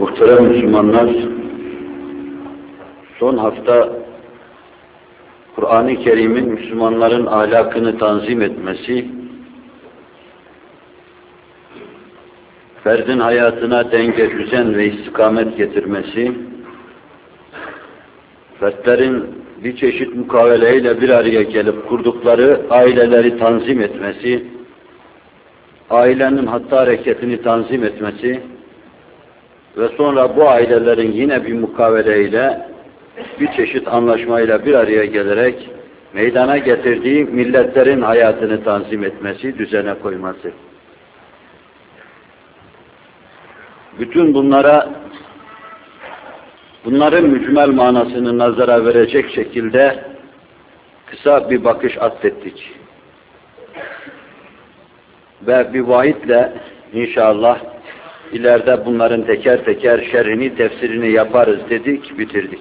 Muhterem Müslümanlar, son hafta Kur'an-ı Kerim'in Müslümanların ahlakını tanzim etmesi, ferdin hayatına denge, düzen ve istikamet getirmesi, fertlerin bir çeşit mukaveleyle bir araya gelip kurdukları aileleri tanzim etmesi, ailenin hatta hareketini tanzim etmesi ve sonra bu ailelerin yine bir mukaveleyle, bir çeşit anlaşmayla bir araya gelerek meydana getirdiği milletlerin hayatını tanzim etmesi, düzene koyması. Bütün bunların mücmel manasını nazara verecek şekilde kısa bir bakış atfettik. Ve bir vahitle inşallah ileride bunların teker teker şerhini, tefsirini yaparız dedik, bitirdik.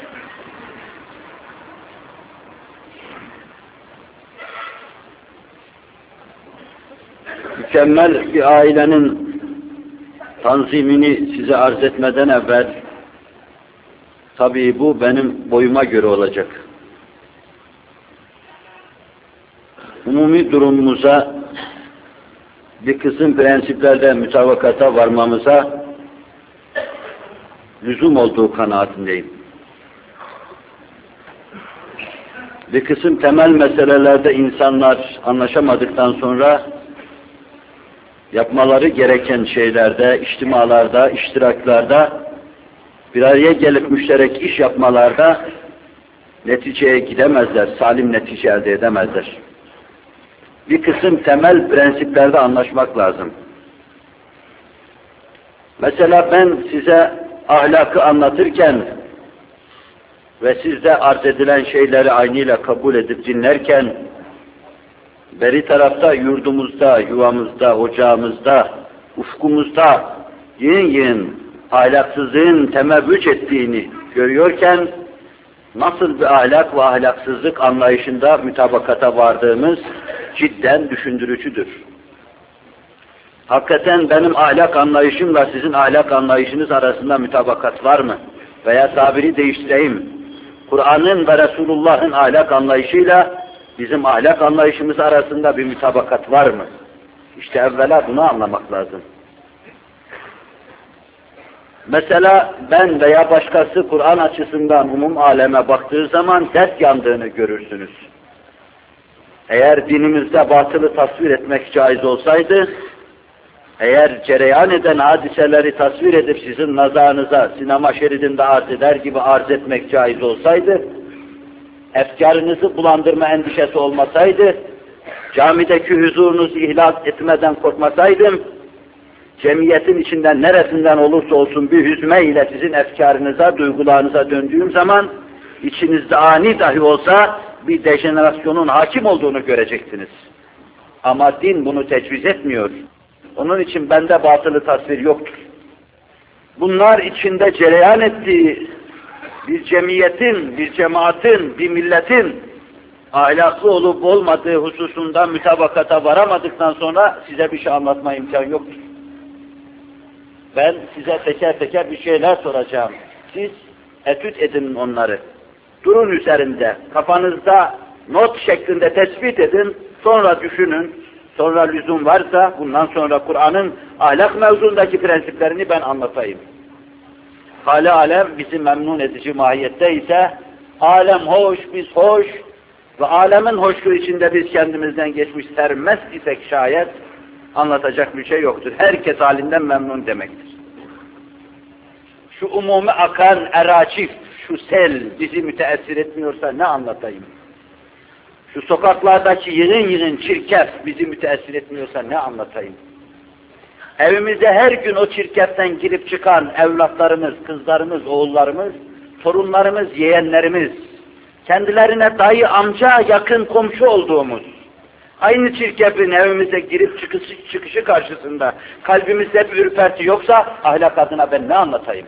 Mükemmel bir ailenin tanzimini size arz etmeden evvel, tabii bu benim boyuma göre olacak. Umumi durumumuza, bir kısım prensiplerde mütabakata varmamıza lüzum olduğu kanaatindeyim. Bir kısım temel meselelerde insanlar anlaşamadıktan sonra yapmaları gereken şeylerde, içtimalarda, iştiraklarda, bir araya gelip müşterek iş yapmalarda neticeye gidemezler, salim netice elde edemezler. Bir kısım temel prensiplerde anlaşmak lazım. Mesela ben size ahlakı anlatırken ve sizde arz edilen şeyleri aynıyla kabul edip dinlerken, beri tarafta, yurdumuzda, yuvamızda, ocağımızda, ufkumuzda yığın ahlaksızlığın temebbüç ettiğini görüyorken, nasıl bir ahlak ve ahlaksızlık anlayışında mütabakata vardığımız cidden düşündürücüdür. Hakikaten benim ahlak anlayışımla sizin ahlak anlayışınız arasında mütabakat var mı? Veya tabiri değiştireyim, Kur'an'ın ve Resulullah'ın ahlak anlayışıyla bizim ahlak anlayışımız arasında bir mütabakat var mı? İşte evvela bunu anlamak lazım. Mesela ben veya başkası Kur'an açısından umum aleme baktığı zaman dert yandığını görürsünüz. Eğer dinimizde batılı tasvir etmek caiz olsaydı, eğer cereyan eden hadiseleri tasvir edip sizin nazarınıza sinema şeridinde arz eder gibi arz etmek caiz olsaydı, efkarınızı bulandırma endişesi olmasaydı, camideki huzurunuzu ihlas etmeden korkmasaydım, cemiyetin içinden neresinden olursa olsun bir hüzme ile sizin efkarınıza, duygularınıza döndüğüm zaman, içinizde ani dahi olsa bir dejenerasyonun hakim olduğunu göreceksiniz. Ama din bunu tecviz etmiyor. Onun için bende batılı tasvir yoktur. Bunlar içinde cereyan ettiği bir cemiyetin, bir cemaatin, bir milletin ahlaklı olup olmadığı hususunda mütabakata varamadıktan sonra size bir şey anlatma imkanı yoktur. Ben size teker teker bir şeyler soracağım. Siz etüt edin onları. Durun üzerinde, kafanızda not şeklinde tespit edin, sonra düşünün, sonra lüzum varsa bundan sonra Kur'an'ın ahlak mevzundaki prensiplerini ben anlatayım. Hâli alem bizi memnun edici mahiyette ise, alem hoş, biz hoş ve alemin hoşluğu içinde biz kendimizden geçmiş sermest isek şayet anlatacak bir şey yoktur. Herkes halinden memnun demektir. Şu umumi akan eraçif, şu sel bizi müteessir etmiyorsa ne anlatayım? Şu sokaklardaki yığın çirkef bizi müteessir etmiyorsa ne anlatayım? Evimize her gün o çirkeften girip çıkan evlatlarımız, kızlarımız, oğullarımız, torunlarımız, yeğenlerimiz, kendilerine dayı, amca, yakın komşu olduğumuz, aynı çirkefin evimize girip çıkışı karşısında kalbimizde bir ürperti yoksa ahlak adına ben ne anlatayım?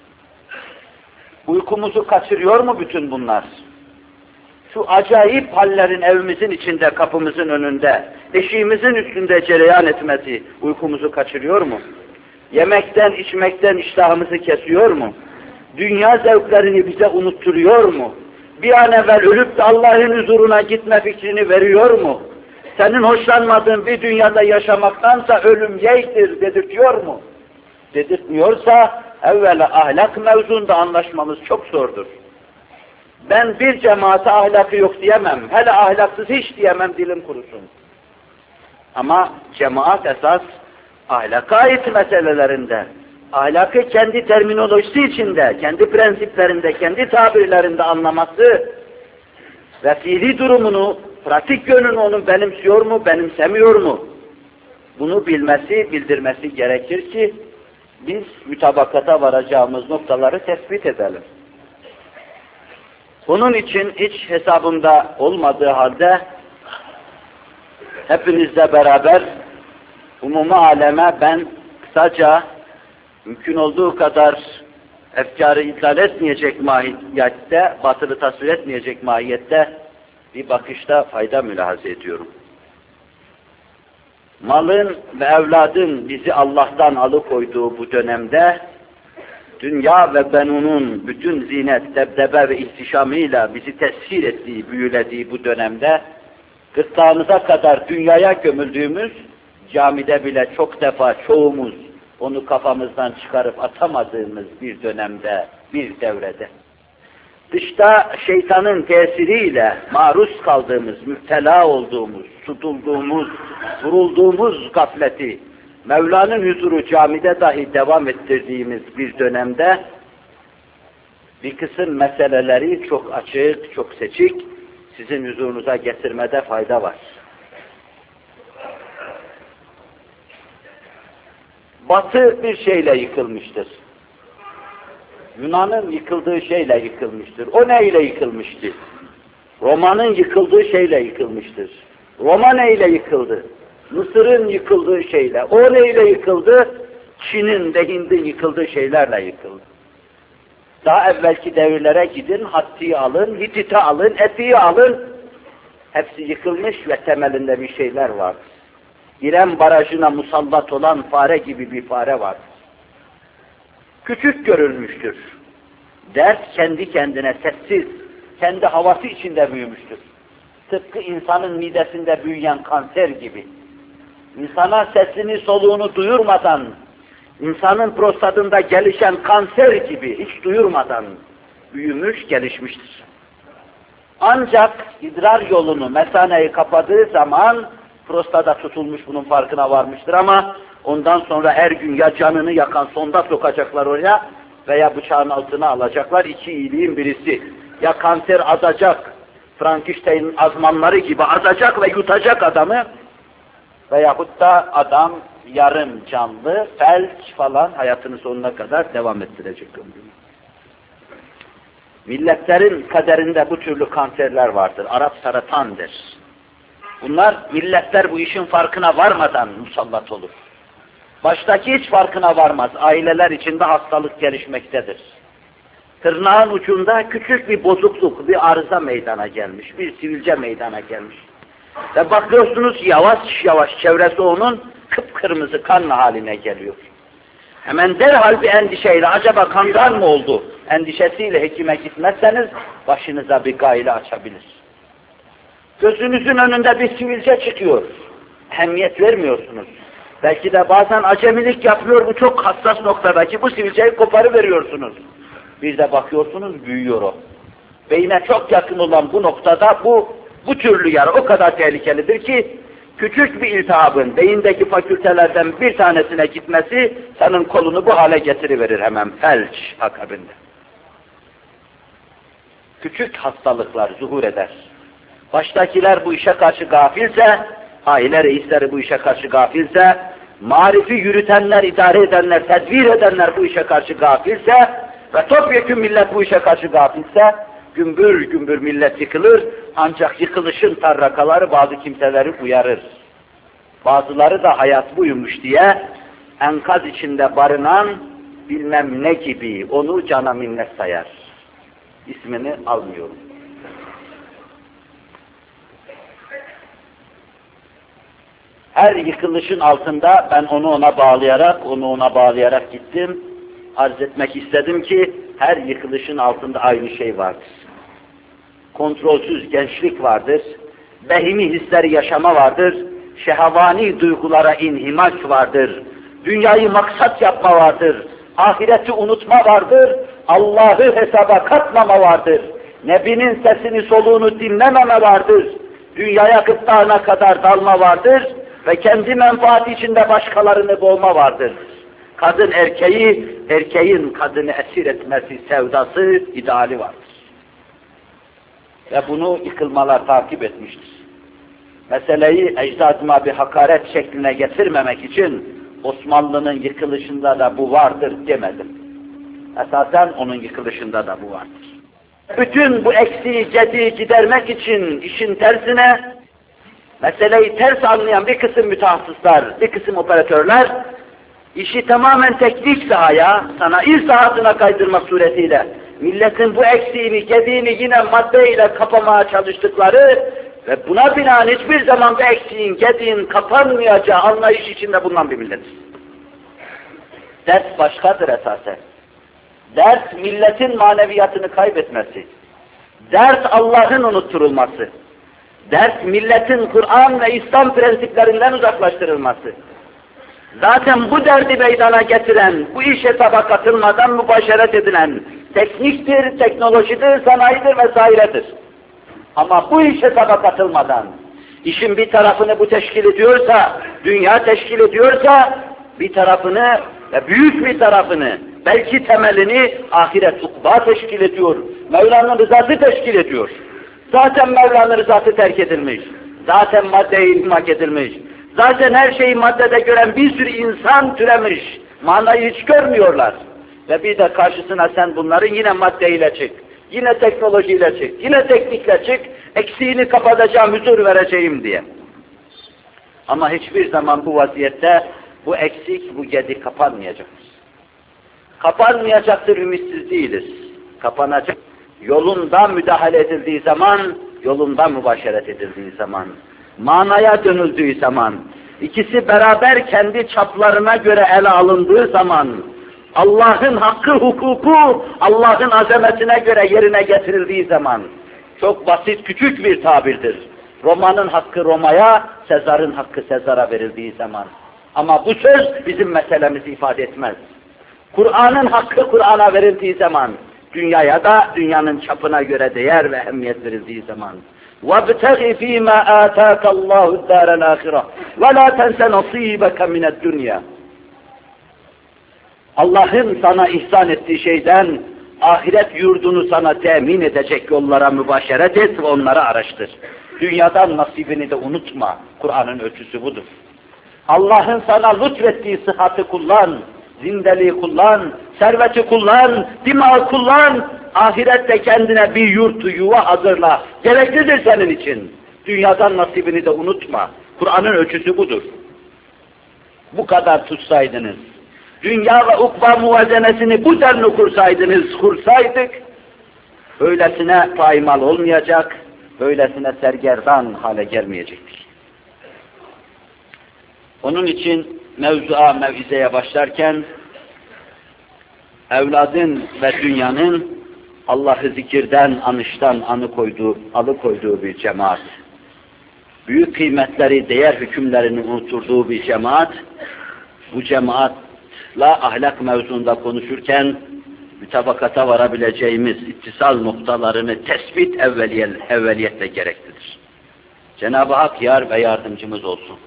Uykumuzu kaçırıyor mu bütün bunlar? Şu acayip hallerin evimizin içinde, kapımızın önünde, eşiğimizin üstünde cereyan etmesi uykumuzu kaçırıyor mu? Yemekten, içmekten iştahımızı kesiyor mu? Dünya zevklerini bize unutturuyor mu? Bir an evvel ölüp de Allah'ın huzuruna gitme fikrini veriyor mu? Senin hoşlanmadığın bir dünyada yaşamaktansa ölüm yeğdir dedirtiyor mu? Dedirtmiyorsa evvela ahlak mevzunda anlaşmamız çok zordur. Ben bir cemaate ahlakı yok diyemem, hele ahlaksız hiç diyemem, dilim kurusun. Ama cemaat esas ahlaka ait meselelerinde, ahlakı kendi terminolojisi içinde, kendi prensiplerinde, kendi tabirlerinde anlaması ve fiili durumunu, pratik yönünü onun benimsiyor mu, benimsemiyor mu? Bunu bilmesi, bildirmesi gerekir ki biz mütabakata varacağımız noktaları tespit edelim. Bunun için hiç hesabımda olmadığı halde hepinizle beraber umumi aleme ben kısaca mümkün olduğu kadar efkarı ihlal etmeyecek mahiyette, batılı tasvir etmeyecek mahiyette bir bakışta fayda mülahaza ediyorum. Malın ve evladın bizi Allah'tan alıkoyduğu bu dönemde, dünya ve benunun bütün zinet, debdebe ve ihtişamıyla bizi tesir ettiği, büyülediği bu dönemde, gırtlağımıza kadar dünyaya gömüldüğümüz, camide bile çok defa çoğumuz onu kafamızdan çıkarıp atamadığımız bir dönemde, bir devrede, dışta şeytanın tesiriyle maruz kaldığımız, müptela olduğumuz, tutulduğumuz, vurulduğumuz gafleti, Mevla'nın huzuru camide dahi devam ettirdiğimiz bir dönemde, bir kısım meseleleri çok açık, çok seçik, sizin huzurunuza getirmede fayda var. Batı bir şeyle yıkılmıştır. Yunan'ın yıkıldığı şeyle yıkılmıştır. O neyle yıkılmıştı? Roma'nın yıkıldığı şeyle yıkılmıştır. Roma neyle yıkıldı? Mısır'ın yıkıldığı şeyle. O neyle yıkıldı? Çin'in ve Hind'in yıkıldığı şeylerle yıkıldı. Daha evvelki devirlere gidin, Hatti'yi alın, Hitit'i alın, Eti'yi alın. Hepsi yıkılmış ve temelinde bir şeyler var. İrem barajına musallat olan fare gibi bir fare var. Küçük görülmüştür. Dert kendi kendine sessiz, kendi havası içinde büyümüştür. Tıpkı insanın midesinde büyüyen kanser gibi. İnsana sesini soluğunu duyurmadan, insanın prostatında gelişen kanser gibi hiç duyurmadan büyümüş, gelişmiştir. Ancak idrar yolunu, mesaneyi kapadığı zaman prostada tutulmuş, bunun farkına varmıştır ama ondan sonra her gün ya canını yakan sonda sokacaklar oraya veya bıçağın altına alacaklar. İki iyiliğin birisi. Ya kanser azacak, Frankenstein'in azmanları gibi azacak ve yutacak adamı veyahut da adam yarım canlı, felç falan hayatının sonuna kadar devam ettirecek ömrünü. Milletlerin kaderinde bu türlü kanserler vardır. Arap saratandır. Bunlar milletler bu işin farkına varmadan musallat olur. Baştaki hiç farkına varmaz. Aileler içinde hastalık gelişmektedir. Tırnağın ucunda küçük bir bozukluk, bir arıza meydana gelmiş, bir sivilce meydana gelmiş. Ve bakıyorsunuz yavaş yavaş çevresi onun kıpkırmızı kan haline geliyor. Hemen derhal bir endişeyle, acaba kandan mı oldu endişesiyle hekime gitmezseniz başınıza bir gayle açabilir. Gözünüzün önünde bir sivilce çıkıyor. Ehemmiyet vermiyorsunuz. Belki de bazen acemilik yapıyor, bu çok hassas noktadaki bu sivilceyi koparıveriyorsunuz. Bir de bakıyorsunuz büyüyor o. Beyne çok yakın olan bu noktada bu türlü yara o kadar tehlikelidir ki küçük bir iltihabın beyindeki fakültelerden bir tanesine gitmesi senin kolunu bu hale getiriverir hemen felç akabinde. Küçük hastalıklar zuhur eder. Baştakiler bu işe karşı gafilse, aile reisleri bu işe karşı gafilse, marifi yürütenler, idare edenler, tedbir edenler bu işe karşı gafilse ve topyekun millet bu işe karşı gafilse, gümbür gümbür millet yıkılır, ancak yıkılışın tarrakaları bazı kimseleri uyarır. Bazıları da hayat buymuş diye enkaz içinde barınan bilmem ne gibi onu cana minnet sayar. İsmini almıyorum. her yıkılışın altında ben onu ona bağlayarak gittim. Arz etmek istedim ki her yıkılışın altında aynı şey vardır. Kontrolsüz gençlik vardır, behimi hisleri yaşama vardır, şehvani duygulara inhimaş vardır, dünyayı maksat yapma vardır, ahireti unutma vardır, Allah'ı hesaba katmama vardır, Nebinin sesini soluğunu dinlememe vardır, dünyaya gırtlağına kadar dalma vardır ve kendi menfaati içinde başkalarını boğma vardır. Kadın erkeği, erkeğin kadını esir etmesi sevdası, ideali vardır. Ve bunu yıkılmalar takip etmiştir. Meseleyi ecdadıma bir hakaret şekline getirmemek için Osmanlı'nın yıkılışında da bu vardır demedim. Esasen onun yıkılışında da bu vardır. Bütün bu eksiği, gediği gidermek için işin tersine, meseleyi ters anlayan bir kısım mütehassıslar, bir kısım operatörler, işi tamamen teknik sahaya, sanayi sahasına kaydırma suretiyle, milletin bu eksiğini, gediğini yine maddeyle kapamaya çalıştıkları ve buna binaen hiçbir zaman bu eksiğin, gediğin kapanmayacağı anlayış içinde bulunan bir milletiz. Ders başkadır esasen. Ders milletin maneviyatını kaybetmesi. Ders Allah'ın unutturulması. Ders milletin Kur'an ve İslam prensiplerinden uzaklaştırılması. Zaten bu derdi meydana getiren, bu iş hesaba katılmadan mübaşeret edilen tekniktir, teknolojidir, sanayidir vesairedir. Ama bu iş hesaba katılmadan, işin bir tarafını bu teşkil ediyorsa, dünya teşkil ediyorsa, bir tarafını ve büyük bir tarafını, belki temelini ahiret ukba teşkil ediyor, Mevla'nın rızası teşkil ediyor. Zaten Mevla'nın rızası terk edilmiş, zaten maddeye ilmak edilmiş, zaten her şeyi maddede gören bir sürü insan türemiş, manayı hiç görmüyorlar. Ve bir de karşısına sen bunların yine maddeyle çık, yine teknolojiyle çık, yine teknikle çık, eksiğini kapatacağım, huzur vereceğim diye. Ama hiçbir zaman bu vaziyette bu eksik, bu gedi kapanmayacaktır. Kapanmayacaktır, ümitsiz değiliz. Kapanacak. Yolunda müdahale edildiği zaman, yolunda mübaşeret edildiği zaman, manaya dönüldüğü zaman, ikisi beraber kendi çaplarına göre ele alındığı zaman, Allah'ın hakkı, hukuku, Allah'ın azametine göre yerine getirildiği zaman, çok basit, küçük bir tabirdir. Roma'nın hakkı Roma'ya, Sezar'ın hakkı Sezar'a verildiği zaman. Ama bu söz bizim meselemizi ifade etmez. Kur'an'ın hakkı Kur'an'a verildiği zaman, dünyaya da dünyanın çapına göre değer ve ehemmiyet verildiği zaman. وَابْتَغِ ف۪ي مَا آتَاكَ اللّٰهُ الدَّارَ الْآخِرَةِ وَلَا تَنْسَ نَصِيبَكَ مِنَ الدُّنْيَا. Allah'ın sana ihsan ettiği şeyden, ahiret yurdunu sana temin edecek yollara mübaşeret et ve onları araştır. Dünyadan nasibini de unutma. Kur'an'ın ölçüsü budur. Allah'ın sana lütfettiği sıhhati kullan, zindeliği kullan, serveti kullan, dimağı kullan, ahirette kendine bir yurt, yuva hazırla. Gereklidir senin için. Dünyadan nasibini de unutma. Kur'an'ın ölçüsü budur. Bu kadar tutsaydınız, dünya ve ukba muvazenesini bu denli kursaydık, böylesine paymal olmayacak, böylesine sergerdan hale gelmeyecektik. Onun için mevizeye başlarken, evladın ve dünyanın Allah'ı zikirden, anıştan alıkoyduğu bir cemaat, büyük kıymetleri, değer hükümlerini unuturduğu bir cemaat, bu cemaatla ahlak mevzunda konuşurken mütabakata varabileceğimiz ittisal noktalarını tespit evveliyetle gereklidir. Cenab-ı Hak yar ve yardımcımız olsun.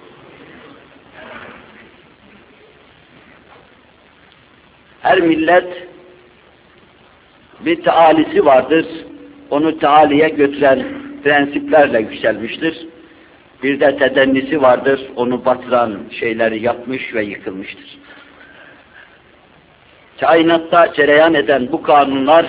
Her millet bir tealisi vardır, onu tealiye götüren prensiplerle yükselmiştir. Bir de tedennisi vardır, onu batıran şeyleri yapmış ve yıkılmıştır. Kainatta cereyan eden bu kanunlar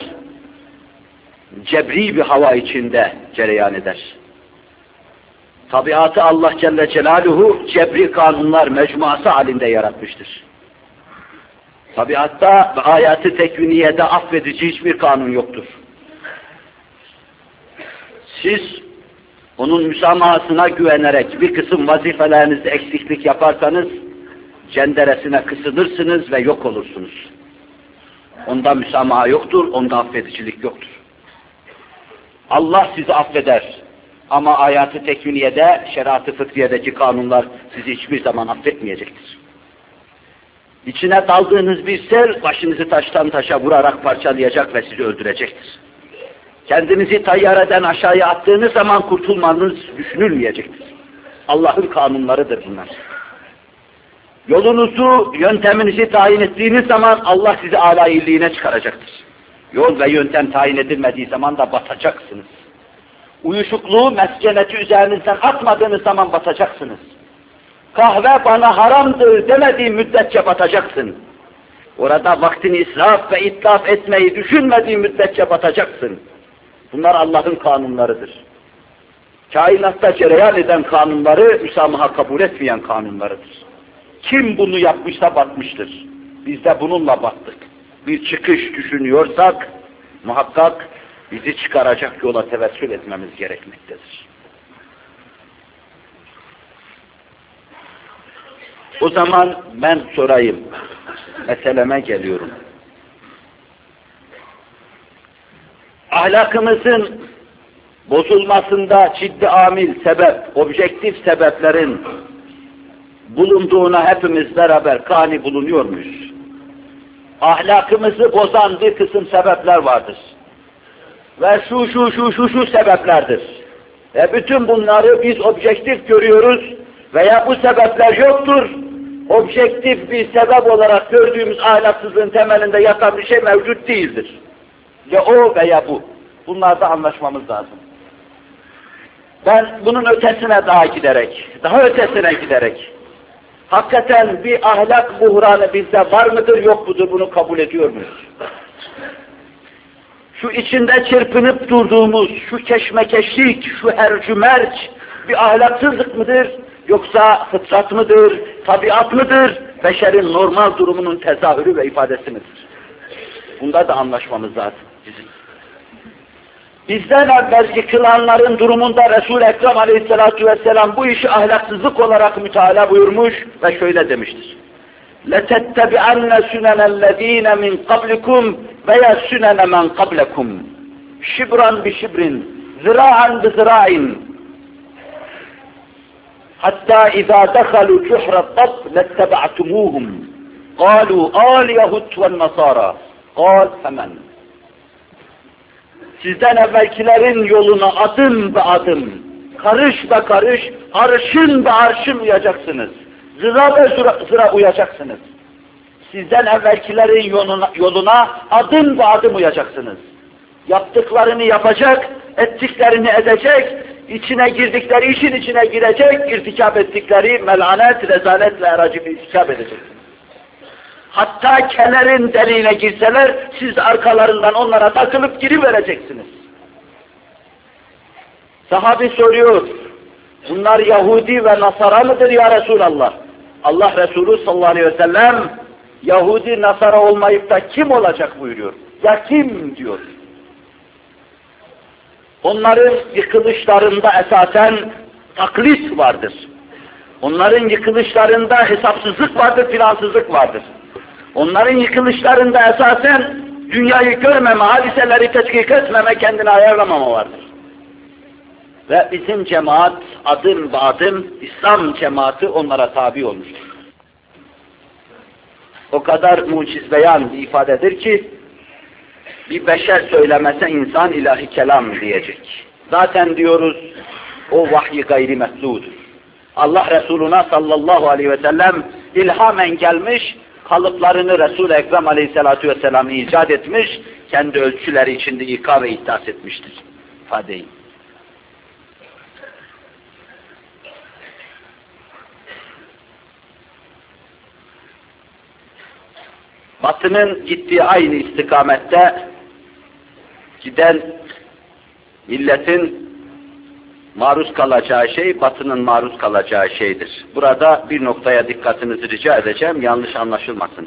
cebri bir hava içinde cereyan eder. Tabiatı Allah Celle Celaluhu cebri kanunlar mecmuası halinde yaratmıştır. Tabiatta ve ayat-ı tekviniyede affedici hiçbir kanun yoktur. Siz onun müsamahasına güvenerek bir kısım vazifelerinizde eksiklik yaparsanız, cenderesine kısılırsınız ve yok olursunuz. Onda müsamaha yoktur, onda affedicilik yoktur. Allah sizi affeder. Ama hayatı tekviniyede, şeriat-ı fıtriyedeki kanunlar sizi hiçbir zaman affetmeyecektir. İçine daldığınız bir sel, başınızı taştan taşa vurarak parçalayacak ve sizi öldürecektir. Kendinizi tayyareden aşağıya attığınız zaman kurtulmanız düşünülmeyecektir. Allah'ın kanunlarıdır bunlar. Yolunuzu, yönteminizi tayin ettiğiniz zaman Allah sizi âlâ illiğine çıkaracaktır. Yol ve yöntem tayin edilmediği zaman da batacaksınız. Uyuşukluğu, meskeneti üzerinizden atmadığınız zaman batacaksınız. Kahve bana haramdır demediği müddetçe batacaksın. Orada vaktini israf ve itlaf etmeyi düşünmediği müddetçe batacaksın. Bunlar Allah'ın kanunlarıdır. Kainatta cereyan eden kanunları, müsamaha kabul etmeyen kanunlarıdır. Kim bunu yapmışsa batmıştır. Biz de bununla battık. Bir çıkış düşünüyorsak, muhakkak bizi çıkaracak yola tevessül etmemiz gerekmektedir. O zaman ben sorayım, meseleme geliyorum. Ahlakımızın bozulmasında ciddi amil, sebep, objektif sebeplerin bulunduğuna hepimiz beraber kani bulunuyor muyuz? Ahlakımızı bozan bir kısım sebepler vardır. Ve şu sebeplerdir. Ve bütün bunları biz objektif görüyoruz veya bu sebepler yoktur. Objektif bir sebep olarak gördüğümüz ahlaksızlığın temelinde yatan bir şey mevcut değildir. Ya o veya bu. Bunlarda anlaşmamız lazım. Ben bunun ötesine daha ötesine giderek, hakikaten bir ahlak buhranı bizde var mıdır yok mudur bunu kabul ediyor muyuz? Şu içinde çırpınıp durduğumuz, şu keşmekeşlik, şu hercümerç bir ahlaksızlık mıdır? Yoksa fıtrat mıdır, tabiat mıdır, beşerin normal durumunun tezahürü ve ifadesi midir? Bunda da anlaşmamız lazım bizim. Bizden evvel yıkılanların durumunda Resul-i Ekrem Aleyhisselatü Vesselam bu işi ahlaksızlık olarak müteala buyurmuş ve şöyle demiştir. لَتَتَّبِعَنَّ سُنَنَ الَّذ۪ينَ مِنْ قَبْلِكُمْ veya سُنَنَ مَنْ قَبْلَكُمْ شِبْرًا بِشِبْرٍ زِرَاعًا بِزِرَاعٍ حَتَّى اِذَا دَخَلُوا جُحْرَ الطَّبْ لَاتَّبَعْتُمُوهُمْ قَالُوا الْيَهُدْ وَالنَّصَارَى قَالْ فَمَنْ Sizden evvelkilerin yoluna adım be adım, karış be karış, arşın be arşın uyacaksınız. Zıra be zıra uyacaksınız. Sizden evvelkilerin yoluna adım be adım uyacaksınız. Yaptıklarını yapacak, ettiklerini edecek, içine girdikleri işin içine girecek, irtikap ettikleri melanet, rezaletle eracip irtikap edeceksiniz. Hatta kelerin deliğine girseler, siz arkalarından onlara takılıp girivereceksiniz. Sahabi soruyor, bunlar Yahudi ve Nasara mıdır ya Resulallah? Allah Resulü sallallahu aleyhi ve sellem, Yahudi, Nasara olmayıp da kim olacak buyuruyor. Ya kim diyor. Onların yıkılışlarında esasen taklit vardır. Onların yıkılışlarında hesapsızlık vardır, plansızlık vardır. Onların yıkılışlarında esasen dünyayı görmeme, hadiseleri tetkik etmeme, kendini ayarlamama vardır. Ve bizim cemaat adım be adım İslam cemaati onlara tabi olmuştur. O kadar muciz beyan bir ifadedir ki bir beşer söylemese insan ilahi kelam diyecek. Zaten diyoruz o vahyi gayri metludur. Allah Resuluna sallallahu aleyhi ve sellem ilhamen gelmiş, kalıplarını Resul-i Ekrem Aleyhisselatü Vesselam icat etmiş, kendi ölçüleri içinde ika ve ihdas etmiştir ifadeyi. Batının gittiği aynı istikamette giden milletin maruz kalacağı şey, Batı'nın maruz kalacağı şeydir. Burada bir noktaya dikkatinizi rica edeceğim, yanlış anlaşılmasın.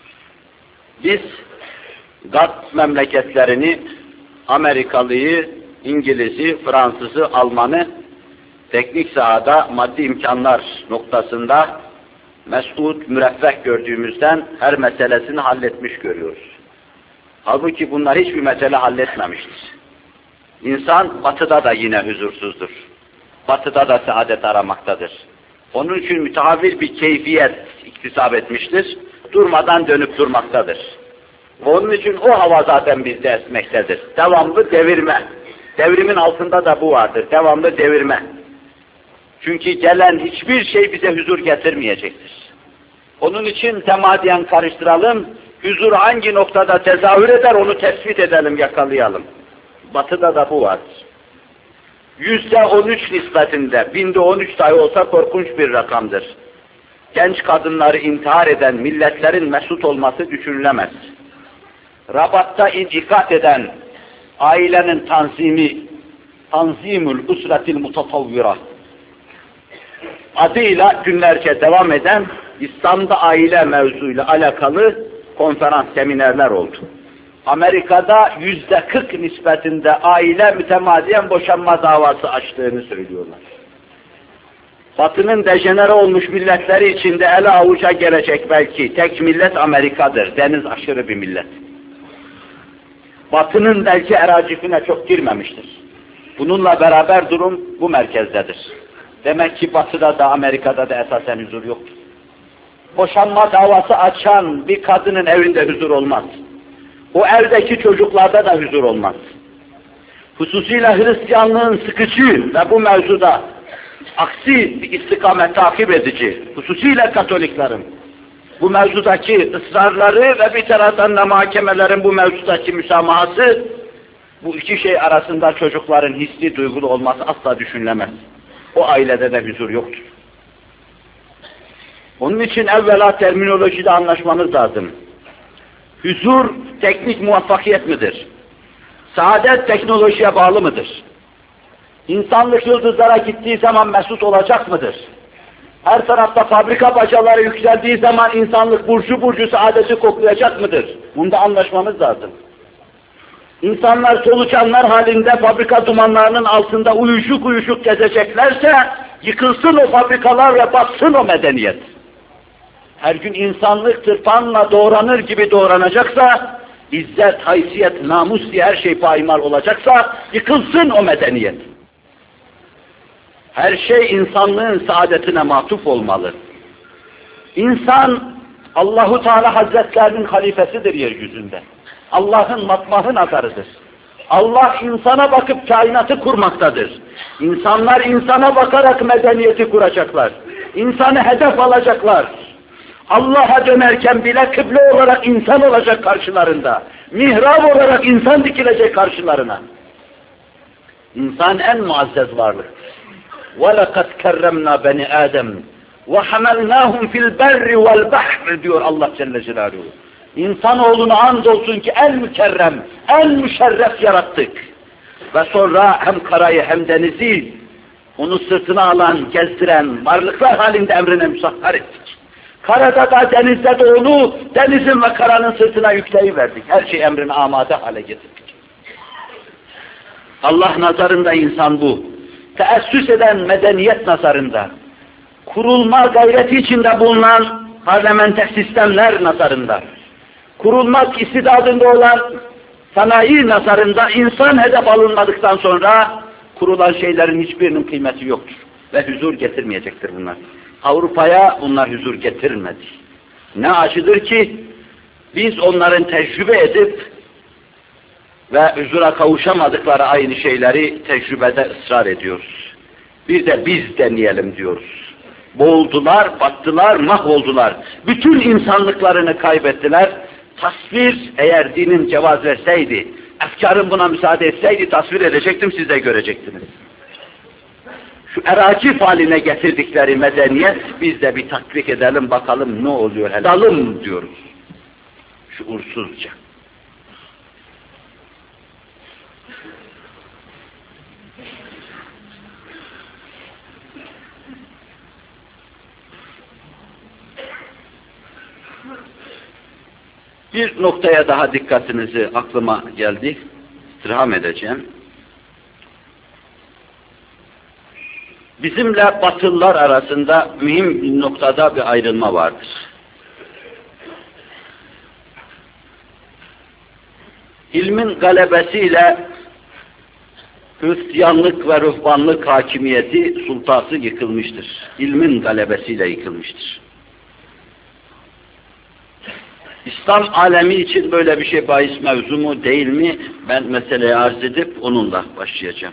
Biz Garp memleketlerini, Amerikalıyı, İngiliz'i, Fransız'ı, Alman'ı teknik sahada maddi imkanlar noktasında mes'ud, müreffeh gördüğümüzden her meselesini halletmiş görüyoruz. Halbuki bunlar hiçbir mesele halletmemiştir. İnsan batıda da yine huzursuzdur. Batıda da saadet aramaktadır. Onun için mütehavvil bir keyfiyet iktisap etmiştir. Durmadan dönüp durmaktadır. Onun için o hava zaten bizde esmektedir. Devamlı devirme. Devrimin altında da bu vardır. Devamlı devirme. Çünkü gelen hiçbir şey bize huzur getirmeyecektir. Onun için temadiyen karıştıralım. Huzur hangi noktada tezahür eder onu tespit edelim, yakalayalım. Batı'da da bu vardır. %13 nispetinde, binde 13 dahi olsa korkunç bir rakamdır. Genç kadınları intihar eden milletlerin mesut olması düşünülemez. Rabat'ta inikat eden ailenin tanzimül usretil mutatavvira adıyla günlerce devam eden İslam'da aile mevzuyla alakalı konferans, seminerler oldu. Amerika'da %40 nispetinde aile mütemadiyen boşanma davası açtığını söylüyorlar. Batı'nın dejenere olmuş milletleri içinde ele avuca gelecek belki tek millet Amerika'dır. Deniz aşırı bir millet. Batı'nın belki eracifine çok girmemiştir. Bununla beraber durum bu merkezdedir. Demek ki Batı'da da Amerika'da da esasen huzur yoktur. Boşanma davası açan bir kadının evinde huzur olmaz. O evdeki çocuklarda da huzur olmaz. Hususuyla Hristiyanlığın sıkıcı ve bu mevzuda aksi bir istikamet takip edici, hususuyla Katoliklerin bu mevzudaki ısrarları ve bir taraftan da mahkemelerin bu mevzudaki müsamahası, bu iki şey arasında çocukların hisli, duygulu olması asla düşünülemez. O ailede de huzur yoktur. Onun için evvela terminolojide anlaşmamız lazım. Huzur teknik muvaffakiyet midir? Saadet teknolojiye bağlı mıdır? İnsanlık yıldızlara gittiği zaman mesut olacak mıdır? Her tarafta fabrika bacaları yükseldiği zaman insanlık burcu burcu saadeti koklayacak mıdır? Bunda anlaşmamız lazım. İnsanlar solucanlar halinde fabrika dumanlarının altında uyuşuk uyuşuk gezeceklerse yıkılsın o fabrikalar ve batsın o medeniyet. Her gün insanlık tırpanla doğranır gibi doğranacaksa, izzet, haysiyet, namus diye her şey paymal olacaksa yıkılsın o medeniyet. Her şey insanlığın saadetine matuf olmalı. İnsan Allahu Teala Hazretlerinin halifesidir yeryüzünde. Allah'ın matmahı nazarıdır. Allah insana bakıp kainatı kurmaktadır. İnsanlar insana bakarak medeniyeti kuracaklar. İnsanı hedef alacaklar. Allah'a dönerken bile kıble olarak insan olacak karşılarında. Mihrab olarak insan dikilecek karşılarına. İnsan en muazzez varlık. وَلَقَدْ كَرَّمْنَا بَنِي آدَمْ وَحَمَلْنَاهُمْ فِي الْبَرِّ وَالْبَحْرِ diyor Allah Celle Celaluhu. İnsanoğlunu andolsun ki en mükerrem, en müşerref yarattık. Ve sonra hem karayı hem denizi onu sırtına alan, gezdiren varlıklar halinde emrine müsahhar ettik. Karada da denizde de onu denizin ve karanın sırtına yükleyiverdik. Her şey emrine amade hale getirdik. Allah nazarında insan bu. Teessüs eden medeniyet nazarında, kurulma gayreti içinde bulunan parlamenter sistemler nazarında, kurulmak istidadında olan sanayi nazarında insan hedef alınmadıktan sonra kurulan şeylerin hiçbirinin kıymeti yoktur. Ve huzur getirmeyecektir bunlar. Avrupa'ya bunlar huzur getirmedi. Ne acıdır ki biz onların tecrübe edip ve huzura kavuşamadıkları aynı şeyleri tecrübede ısrar ediyoruz. Bir de biz deneyelim diyoruz. Boğuldular, battılar, mahvoldular. Bütün insanlıklarını kaybettiler. Tasvir eğer dinin cevaz verseydi, efkarın buna müsaade etseydi tasvir edecektim, siz de görecektiniz. Şu eracif haline getirdikleri medeniyet, biz de bir tatbik edelim bakalım ne oluyor. Dalım diyoruz. Şuursuzca. Bir noktaya daha dikkatinizi aklıma geldi. İstirham edeceğim. Bizimle Batılılar arasında mühim bir noktada bir ayrılma vardır. İlmin galebesiyle Hristiyanlık ve ruhbanlık hakimiyeti sultası yıkılmıştır. İlmin galebesiyle yıkılmıştır. İslam alemi için böyle bir şey bahis mevzu mu değil mi? Ben meseleyi arz edip onunla başlayacağım.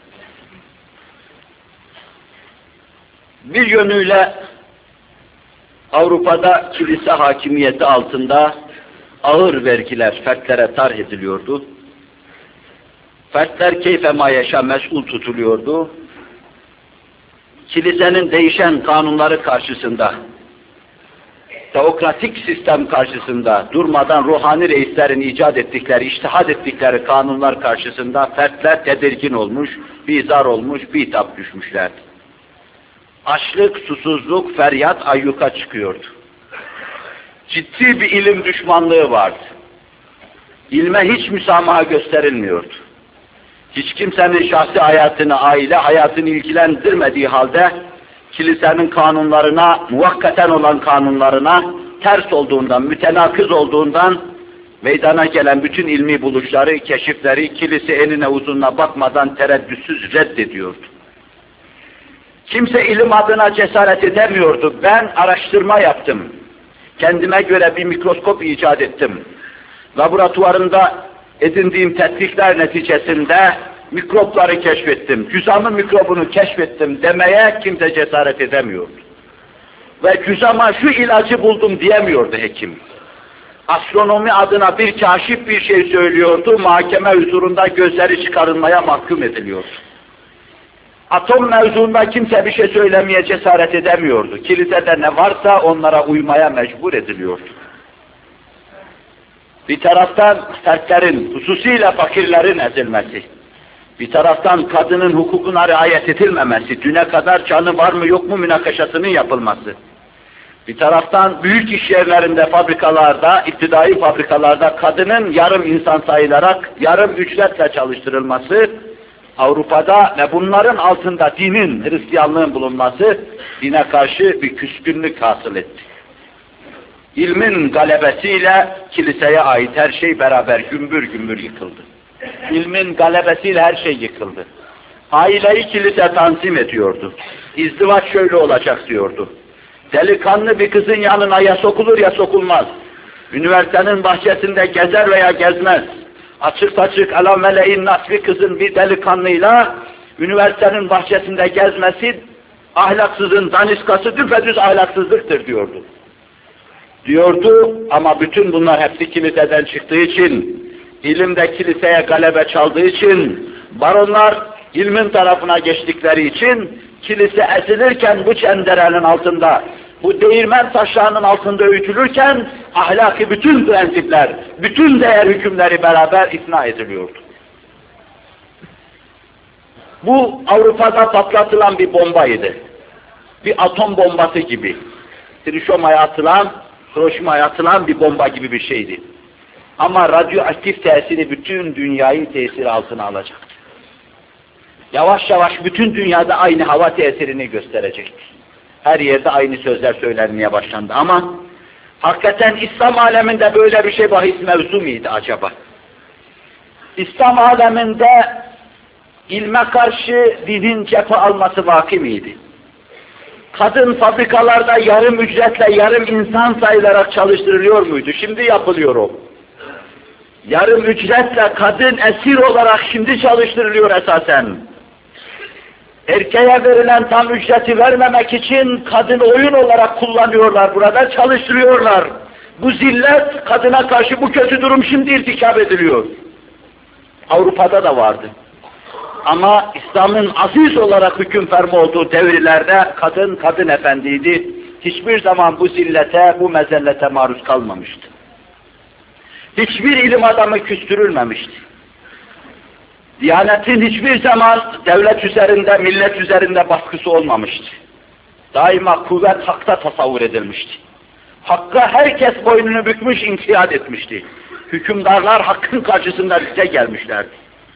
Bir yönüyle Avrupa'da kilise hakimiyeti altında ağır vergiler fertlere tarh ediliyordu. Fertler keyfe mayeşa mesul tutuluyordu. Kilisenin değişen kanunları karşısında, teokratik sistem karşısında, durmadan ruhani reislerin icat ettikleri, içtihad ettikleri kanunlar karşısında fertler tedirgin olmuş, bizar olmuş, bitap düşmüşlerdi. Açlık, susuzluk, feryat ayyuka çıkıyordu. Ciddi bir ilim düşmanlığı vardı. İlme hiç müsamaha gösterilmiyordu. Hiç kimsenin şahsi hayatını, aile hayatını ilgilendirmediği halde kilisenin kanunlarına, muvakkaten olan kanunlarına ters olduğundan, mütenakız olduğundan meydana gelen bütün ilmi buluşları, keşifleri kilise enine uzununa bakmadan tereddütsüz reddediyordu. Kimse ilim adına cesaret edemiyordu. Ben araştırma yaptım. Kendime göre bir mikroskop icat ettim. Laboratuvarında edindiğim tetkikler neticesinde mikropları keşfettim. Cüzamın mikrobunu keşfettim demeye kimse cesaret edemiyordu. Ve cüzama şu ilacı buldum diyemiyordu hekim. Astronomi adına bir kaşif bir şey söylüyordu, mahkeme huzurunda gözleri çıkarılmaya mahkum ediliyordu. Atom mevzuunda kimse bir şey söylemeye cesaret edemiyordu. Kilisede ne varsa onlara uymaya mecbur ediliyordu. Bir taraftan fertlerin, hususiyle fakirlerin ezilmesi, bir taraftan kadının hukukuna riayet edilmemesi, düne kadar canı var mı yok mu münakaşasının yapılması, bir taraftan büyük iş yerlerinde, fabrikalarda, iktidai fabrikalarda kadının yarım insan sayılarak, yarım ücretle çalıştırılması, Avrupa'da ve bunların altında dinin, Hristiyanlığın bulunması, dine karşı bir küskünlük hasıl etti. İlmin galebesiyle kiliseye ait her şey beraber gümbür gümbür yıkıldı. İlmin galebesiyle her şey yıkıldı. Aileyi kilise tanzim ediyordu. İzdivaç şöyle olacak diyordu. Delikanlı bir kızın yanına ya sokulur ya sokulmaz. Üniversitenin bahçesinde gezer veya gezmez. Açık saçık ala meleğin nasbi kızın bir delikanlıyla üniversitenin bahçesinde gezmesi ahlaksızın daniskası düpedüz ahlaksızlıktır diyordu. Diyordu ama bütün bunlar hepsi kiliseden çıktığı için, ilimde kiliseye galebe çaldığı için, baronlar ilmin tarafına geçtikleri için, kilise ezilirken bu çenderenin altında, bu değirmen taşlarının altında öğütülürken, ahlaki bütün prensipler, bütün değer hükümleri beraber ikna ediliyordu. Bu Avrupa'da patlatılan bir bombaydı. Bir atom bombası gibi. Hiroşima'ya atılan bir bomba gibi bir şeydi. Ama radyoaktif tesiri bütün dünyayı tesir altına alacaktı. Yavaş yavaş bütün dünyada aynı hava tesirini gösterecekti. Her yerde aynı sözler söylenmeye başlandı ama hakikaten İslam aleminde böyle bir şey bahis mevzu muydu acaba? İslam aleminde ilme karşı dinin cephe alması vaki miydi? Kadın fabrikalarda yarım ücretle yarım insan sayılarak çalıştırılıyor muydu? Şimdi yapılıyor o. Yarım ücretle kadın esir olarak şimdi çalıştırılıyor esasen. Erkeğe verilen tam ücreti vermemek için kadın oyun olarak kullanıyorlar, burada çalıştırıyorlar. Bu zillet, kadına karşı bu kötü durum şimdi irtikap ediliyor. Avrupa'da da vardı. Ama İslam'ın aziz olarak hüküm fermi olduğu devirlerde kadın efendiydi. Hiçbir zaman bu zillete, bu mezellete maruz kalmamıştı. Hiçbir ilim adamı küstürülmemişti. Diyanetin hiçbir zaman devlet üzerinde, millet üzerinde baskısı olmamıştı. Daima kuvvet hakta tasavvur edilmişti. Hakka herkes boynunu bükmüş, inkiyat etmişti. Hükümdarlar hakkın karşısında dize gelmişlerdi.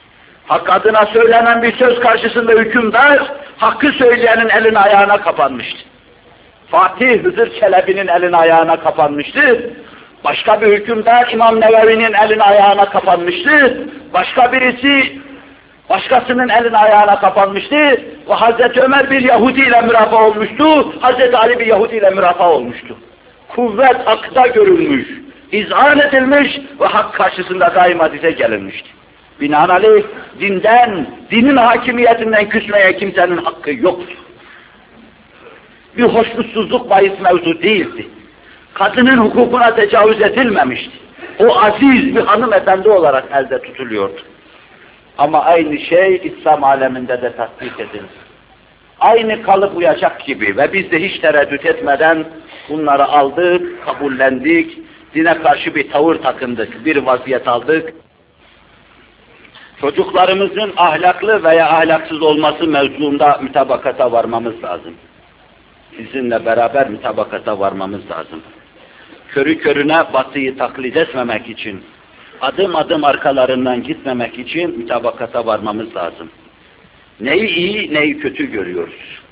Hak adına söylenen bir söz karşısında hükümdar, hakkı söyleyenin elini ayağına kapanmıştı. Fatih Hızır Çelebi'nin elini ayağına kapanmıştı. Başka bir hükümdar İmam Nevevi'nin elini ayağına kapanmıştı. Başka birisi başkasının elini ayağına kapanmıştı. Ve Hazreti Ömer bir Yahudi ile mürafaa olmuştu. Hazreti Ali bir Yahudi ile mürafaa olmuştu. Kuvvet hakta görülmüş, izhar edilmiş ve hak karşısında daima dize gelinmişti. Binaenaleyh dinin hakimiyetinden küsmeye kimsenin hakkı yoktu. Bir hoşnutsuzluk bahis mevzu değildi. Kadının hukukuna tecavüz edilmemişti. O aziz bir hanımefendi olarak elde tutuluyordu. Ama aynı şey İslam aleminde de tatbik edildi. Aynı kalıp uyacak gibi ve biz de hiç tereddüt etmeden bunları aldık, kabullendik, dine karşı bir tavır takındık, bir vaziyet aldık. Çocuklarımızın ahlaklı veya ahlaksız olması mevzuunda mütabakata varmamız lazım. Sizinle beraber mütabakata varmamız lazım. Körü körüne Batı'yı taklit etmemek için, adım adım arkalarından gitmemek için mütabakata varmamız lazım. Neyi iyi, neyi kötü görüyoruz.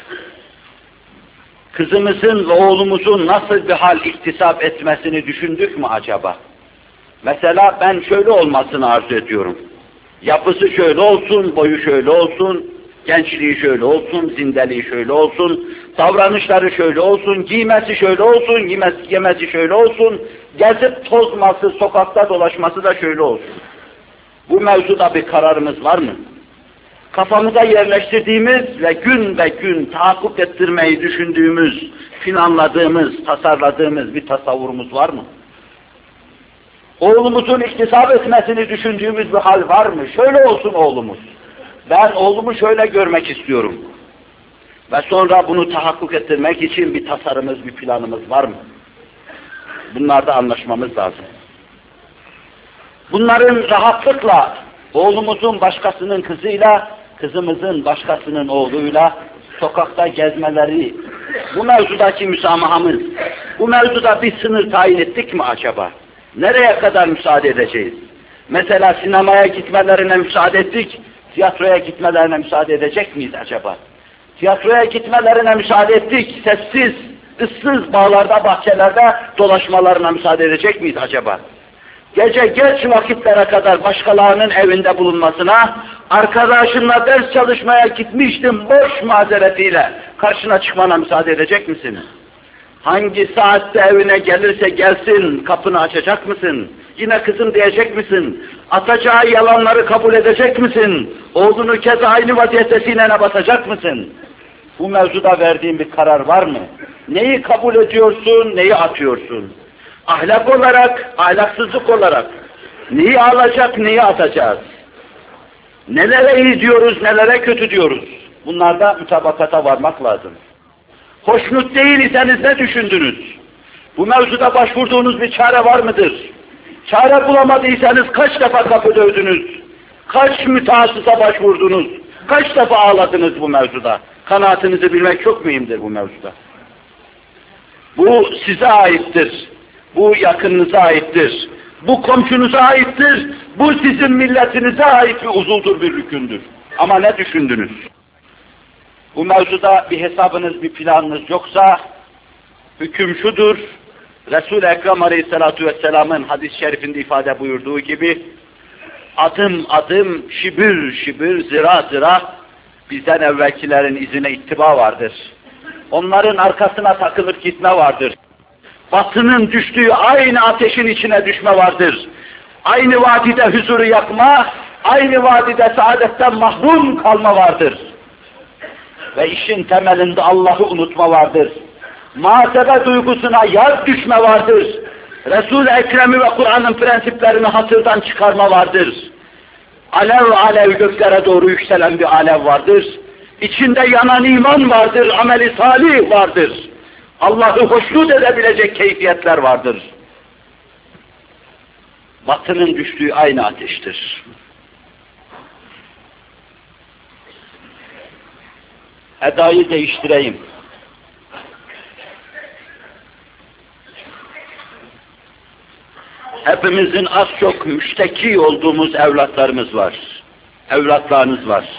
Kızımızın ve oğlumuzun nasıl bir hal iktisap etmesini düşündük mü acaba? Mesela ben şöyle olmasını arzu ediyorum. Yapısı şöyle olsun, boyu şöyle olsun, gençliği şöyle olsun, zindeliği şöyle olsun, davranışları şöyle olsun, giymesi şöyle olsun, yemesi şöyle olsun, gezip tozması, sokakta dolaşması da şöyle olsun. Bu mevzuda bir kararımız var mı? Kafamıza yerleştirdiğimiz ve gün tahakkuk ettirmeyi düşündüğümüz, planladığımız, tasarladığımız bir tasavvurumuz var mı? Oğlumuzun iktisap etmesini düşündüğümüz bir hal var mı? Şöyle olsun oğlumuz. Ben oğlumu şöyle görmek istiyorum. Ve sonra bunu tahakkuk ettirmek için bir tasarımız, bir planımız var mı? Bunlarda anlaşmamız lazım. Bunların rahatlıkla oğlumuzun başkasının kızıyla, kızımızın başkasının oğluyla sokakta gezmeleri, bu mevzudaki müsamahamız, bu mevzuda bir sınır tayin ettik mi acaba? Nereye kadar müsaade edeceğiz? Mesela sinemaya gitmelerine müsaade ettik, tiyatroya gitmelerine müsaade edecek miyiz acaba? Tiyatroya gitmelerine müsaade ettik, sessiz, ıssız bağlarda, bahçelerde dolaşmalarına müsaade edecek miyiz acaba? Gece geç vakitlere kadar başkalarının evinde bulunmasına, arkadaşınla ders çalışmaya gitmiştim boş mazeretiyle karşına çıkmana müsaade edecek misin? Hangi saatte evine gelirse gelsin, kapını açacak mısın? Yine kızım diyecek misin? Atacağı yalanları kabul edecek misin? Oğlunu keza aynı vaziyette sinene basacak mısın? Bu mevzuda verdiğin bir karar var mı? Neyi kabul ediyorsun, neyi atıyorsun? Ahlak olarak, ahlaksızlık olarak neyi alacak, neyi atacağız? Nelere iyi diyoruz, nelere kötü diyoruz? Bunlarda mütabakata varmak lazım. Hoşnut değil iseniz ne düşündünüz? Bu mevzuda başvurduğunuz bir çare var mıdır? Çare bulamadıysanız kaç defa kapı dövdünüz? Kaç mütehassısa başvurdunuz? Kaç defa ağladınız bu mevzuda? Kanaatinizi bilmek çok mühimdir bu mevzuda. Bu size aittir. Bu yakınınıza aittir. Bu komşunuza aittir. Bu sizin milletinize ait bir uzuldur, bir rükündür. Ama ne düşündünüz? Bu mevzuda bir hesabınız, bir planınız yoksa hüküm şudur. Resul-i Ekrem Aleyhisselatü Vesselam'ın hadis-i şerifinde ifade buyurduğu gibi adım adım, şibir şibir, zira zira bizden evvelkilerin izine ittiba vardır. Onların arkasına takılıp gitme vardır. Batının düştüğü aynı ateşin içine düşme vardır. Aynı vadide huzuru yakma, aynı vadide saadetten mahrum kalma vardır. Ve işin temelinde Allah'ı unutma vardır. Muhasebe duygusuna yar düşme vardır. Resul-i Ekrem'i ve Kur'an'ın prensiplerini hatırdan çıkarma vardır. Alev alev göklere doğru yükselen bir alev vardır. İçinde yanan iman vardır, ameli salih vardır. Allah'ı hoşnut edebilecek keyfiyetler vardır. Batının düştüğü aynı ateştir. Edayı değiştireyim. Hepimizin az çok müşteki olduğumuz evlatlarımız var. evlatlarınız var.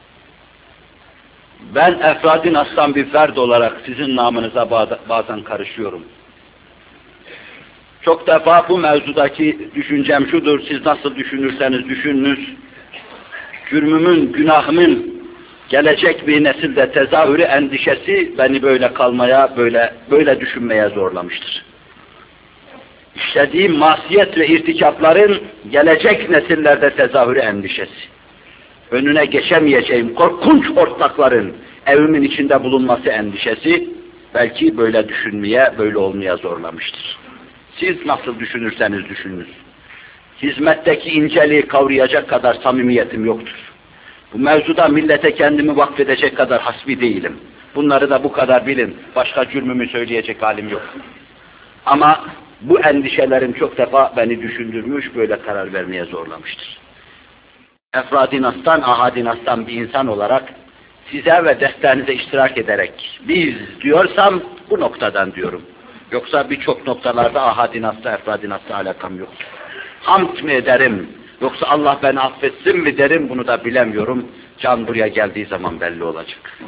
Ben efradin aslan bir ferd olarak sizin namınıza bazen karışıyorum. Çok defa bu mevzudaki düşüncem şudur, siz nasıl düşünürseniz düşününüz, cürmümün, günahımın gelecek bir nesilde tezahürü endişesi beni böyle kalmaya, böyle düşünmeye zorlamıştır. İşlediğim masiyet ve irtikapların gelecek nesillerde tezahürü endişesi. Önüne geçemeyeceğim korkunç ortakların evimin içinde bulunması endişesi belki böyle düşünmeye, böyle olmaya zorlamıştır. Siz nasıl düşünürseniz düşününüz. Hizmetteki inceliği kavrayacak kadar samimiyetim yoktur. Bu mevzuda millete kendimi vakfedecek kadar hasbi değilim. Bunları da bu kadar bilin. Başka cürmümü söyleyecek halim yok. Ama bu endişelerim çok defa beni düşündürmüş, böyle karar vermeye zorlamıştır. Efradinas'tan, ahadinas'tan bir insan olarak size ve defterinize iştirak ederek biz diyorsam bu noktadan diyorum. Yoksa birçok noktalarda ahadinas'ta, efradinas'ta alakam yok. Hamd mı ederim, yoksa Allah beni affetsin mi derim, bunu da bilemiyorum. Can buraya geldiği zaman belli olacak.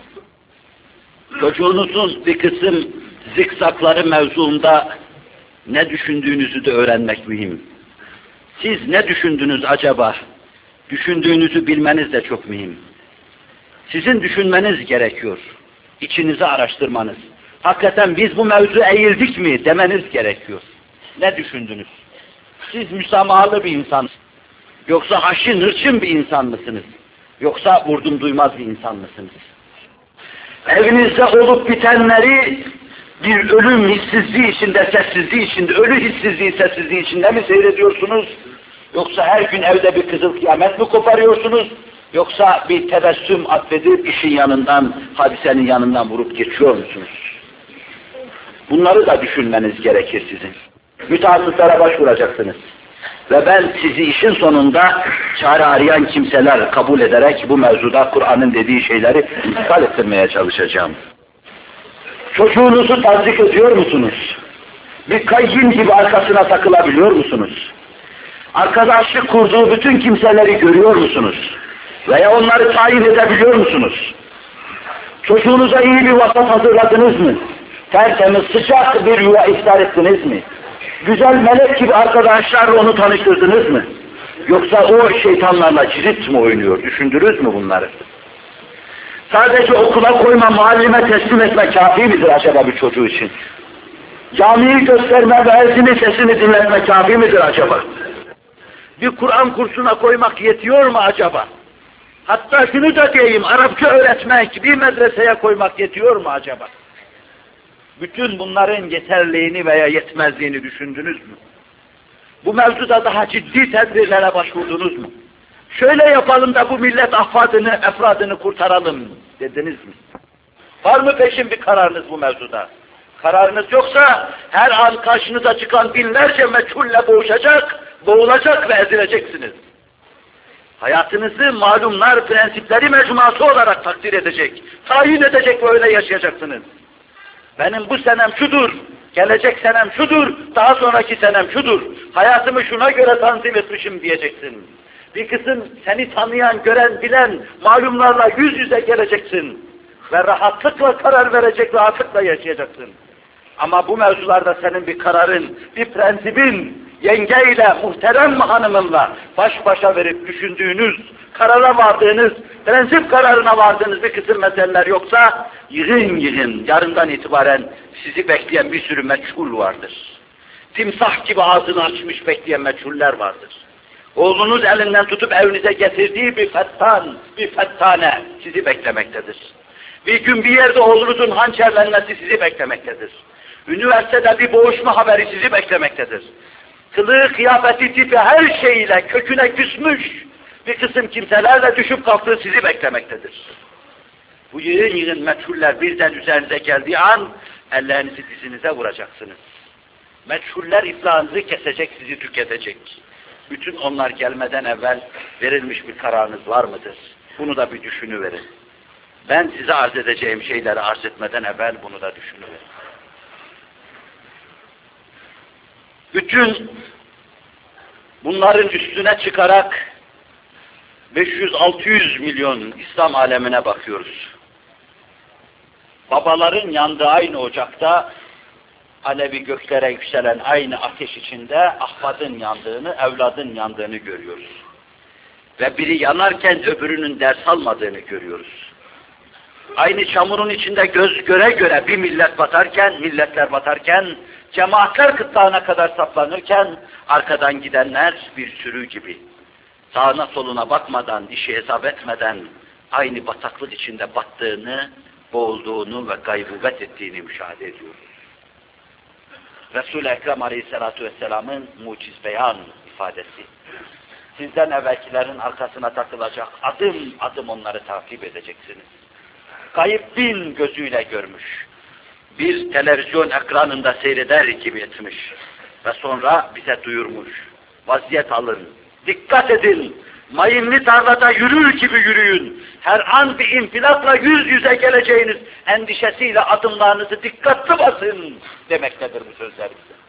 Çocuğunuzun bir kısım zikzakları mevzuunda ne düşündüğünüzü de öğrenmek mühim. Siz ne düşündünüz acaba? Düşündüğünüzü bilmeniz de çok mühim. Sizin düşünmeniz gerekiyor. İçinizi araştırmanız. Hakikaten biz bu mevzu eğildik mi demeniz gerekiyor. Ne düşündünüz? Siz müsamahalı bir insansınız. Yoksa haşin hırçın bir insan mısınız? Yoksa vurdum duymaz bir insan mısınız? Evinizde olup bitenleri bir ölüm hissizliği içinde, sessizliği içinde, ölü hissizliği, sessizliği içinde mi seyrediyorsunuz? Yoksa her gün evde bir kızıl kıyamet mi koparıyorsunuz? Yoksa bir tebessüm atfedip işin yanından, hadisenin yanından vurup geçiyor musunuz? Bunları da düşünmeniz gerekir sizin. Mütehassıslara başvuracaksınız. Ve ben sizi işin sonunda çare arayan kimseler kabul ederek bu mevzuda Kur'an'ın dediği şeyleri intikal ettirmeye çalışacağım. Çocuğunuzu tasdik ediyor musunuz? Bir kayyim gibi arkasına takılabiliyor musunuz? Arkadaşlık kurduğu bütün kimseleri görüyor musunuz? Veya onları tayin edebiliyor musunuz? Çocuğunuza iyi bir vasat hazırladınız mı? Tertemiz, sıcak bir yuva ihtar ettiniz mi? Güzel melek gibi arkadaşlarla onu tanıştırdınız mı? Yoksa o şeytanlarla cirit mi oynuyor? Düşündünüz mü bunları? Sadece okula koyma, muallime teslim etme kafi midir acaba bir çocuğu için? Camiyi gösterme ve ezini sesini dinletme kafi midir acaba? Bir Kur'an kursuna koymak yetiyor mu acaba? Hatta şunu da diyeyim, Arapça öğretmek, bir medreseye koymak yetiyor mu acaba? Bütün bunların yeterliğini veya yetmezliğini düşündünüz mü? Bu mevzuda daha ciddi tedbirlere başvurdunuz mu? Şöyle yapalım da bu millet efradını kurtaralım dediniz mi? Var mı peşin bir kararınız bu mevzuda? Kararınız yoksa her an karşınıza çıkan binlerce meçhulle boğulacak ve ezileceksiniz. Hayatınızı malumlar, prensipleri mecmuası olarak takdir edecek, tayin edecek ve öyle yaşayacaksınız. Benim bu senem şudur, gelecek senem şudur, daha sonraki senem şudur. Hayatımı şuna göre tanzim etmişim diyeceksin. Bir kısım seni tanıyan, gören, bilen malumlarla yüz yüze geleceksin. Ve rahatlıkla karar verecek, rahatlıkla yaşayacaksın. Ama bu mevzularda senin bir kararın, bir prensibin, yengeyle, muhterem hanımınla baş başa verip düşündüğünüz, karara vardığınız, prensip kararına vardığınız bir kısım meseleler yoksa, yığın yığın, yarından itibaren sizi bekleyen bir sürü meçhul vardır. Timsah gibi ağzını açmış bekleyen meçhuller vardır. Oğlunuz elinden tutup evinize getirdiği bir fettan, bir fettane sizi beklemektedir. Bir gün bir yerde oğlunuzun hançerlenmesi sizi beklemektedir. Üniversitede bir boğuşma haberi sizi beklemektedir. Kılığı, kıyafeti, tipi her şeyiyle köküne küsmüş bir kısım kimselerle düşüp kalktığı sizi beklemektedir. Bu yığın yığın meçhuller birden üzerinize geldiği an ellerinizi dizinize vuracaksınız. Meçhuller iflahınızı kesecek, sizi tüketecek. Bütün onlar gelmeden evvel verilmiş bir kararınız var mıdır? Bunu da bir düşünüverin. Ben size arz edeceğim şeyleri arz etmeden evvel bunu da düşünüverin. Bütün bunların üstüne çıkarak 500-600 milyon İslam alemine bakıyoruz. Babaların yandığı aynı ocakta, alevi göklere yükselen aynı ateş içinde ahbadın yandığını, evladın yandığını görüyoruz. Ve biri yanarken öbürünün ders almadığını görüyoruz. Aynı çamurun içinde göz göre göre bir milletler batarken, cemaatler kıtlağına kadar saplanırken, arkadan gidenler bir sürü gibi, sağına soluna bakmadan, işi hesap etmeden, aynı bataklık içinde battığını, boğulduğunu ve gaybubet ettiğini müşahede ediyoruz. Resul-i Ekrem Aleyhisselatü Vesselam'ın muciz beyan ifadesi. Sizden evvelkilerin arkasına takılacak, adım adım onları takip edeceksiniz. Kayıp bin gözüyle görmüş, bir televizyon ekranında seyreder gibi etmiş ve sonra bize duyurmuş. Vaziyet alın, dikkat edin, mayınlı tarlada yürür gibi yürüyün. Her an bir infilakla yüz yüze geleceğiniz endişesiyle adımlarınızı dikkatli basın demektedir bu sözler bize.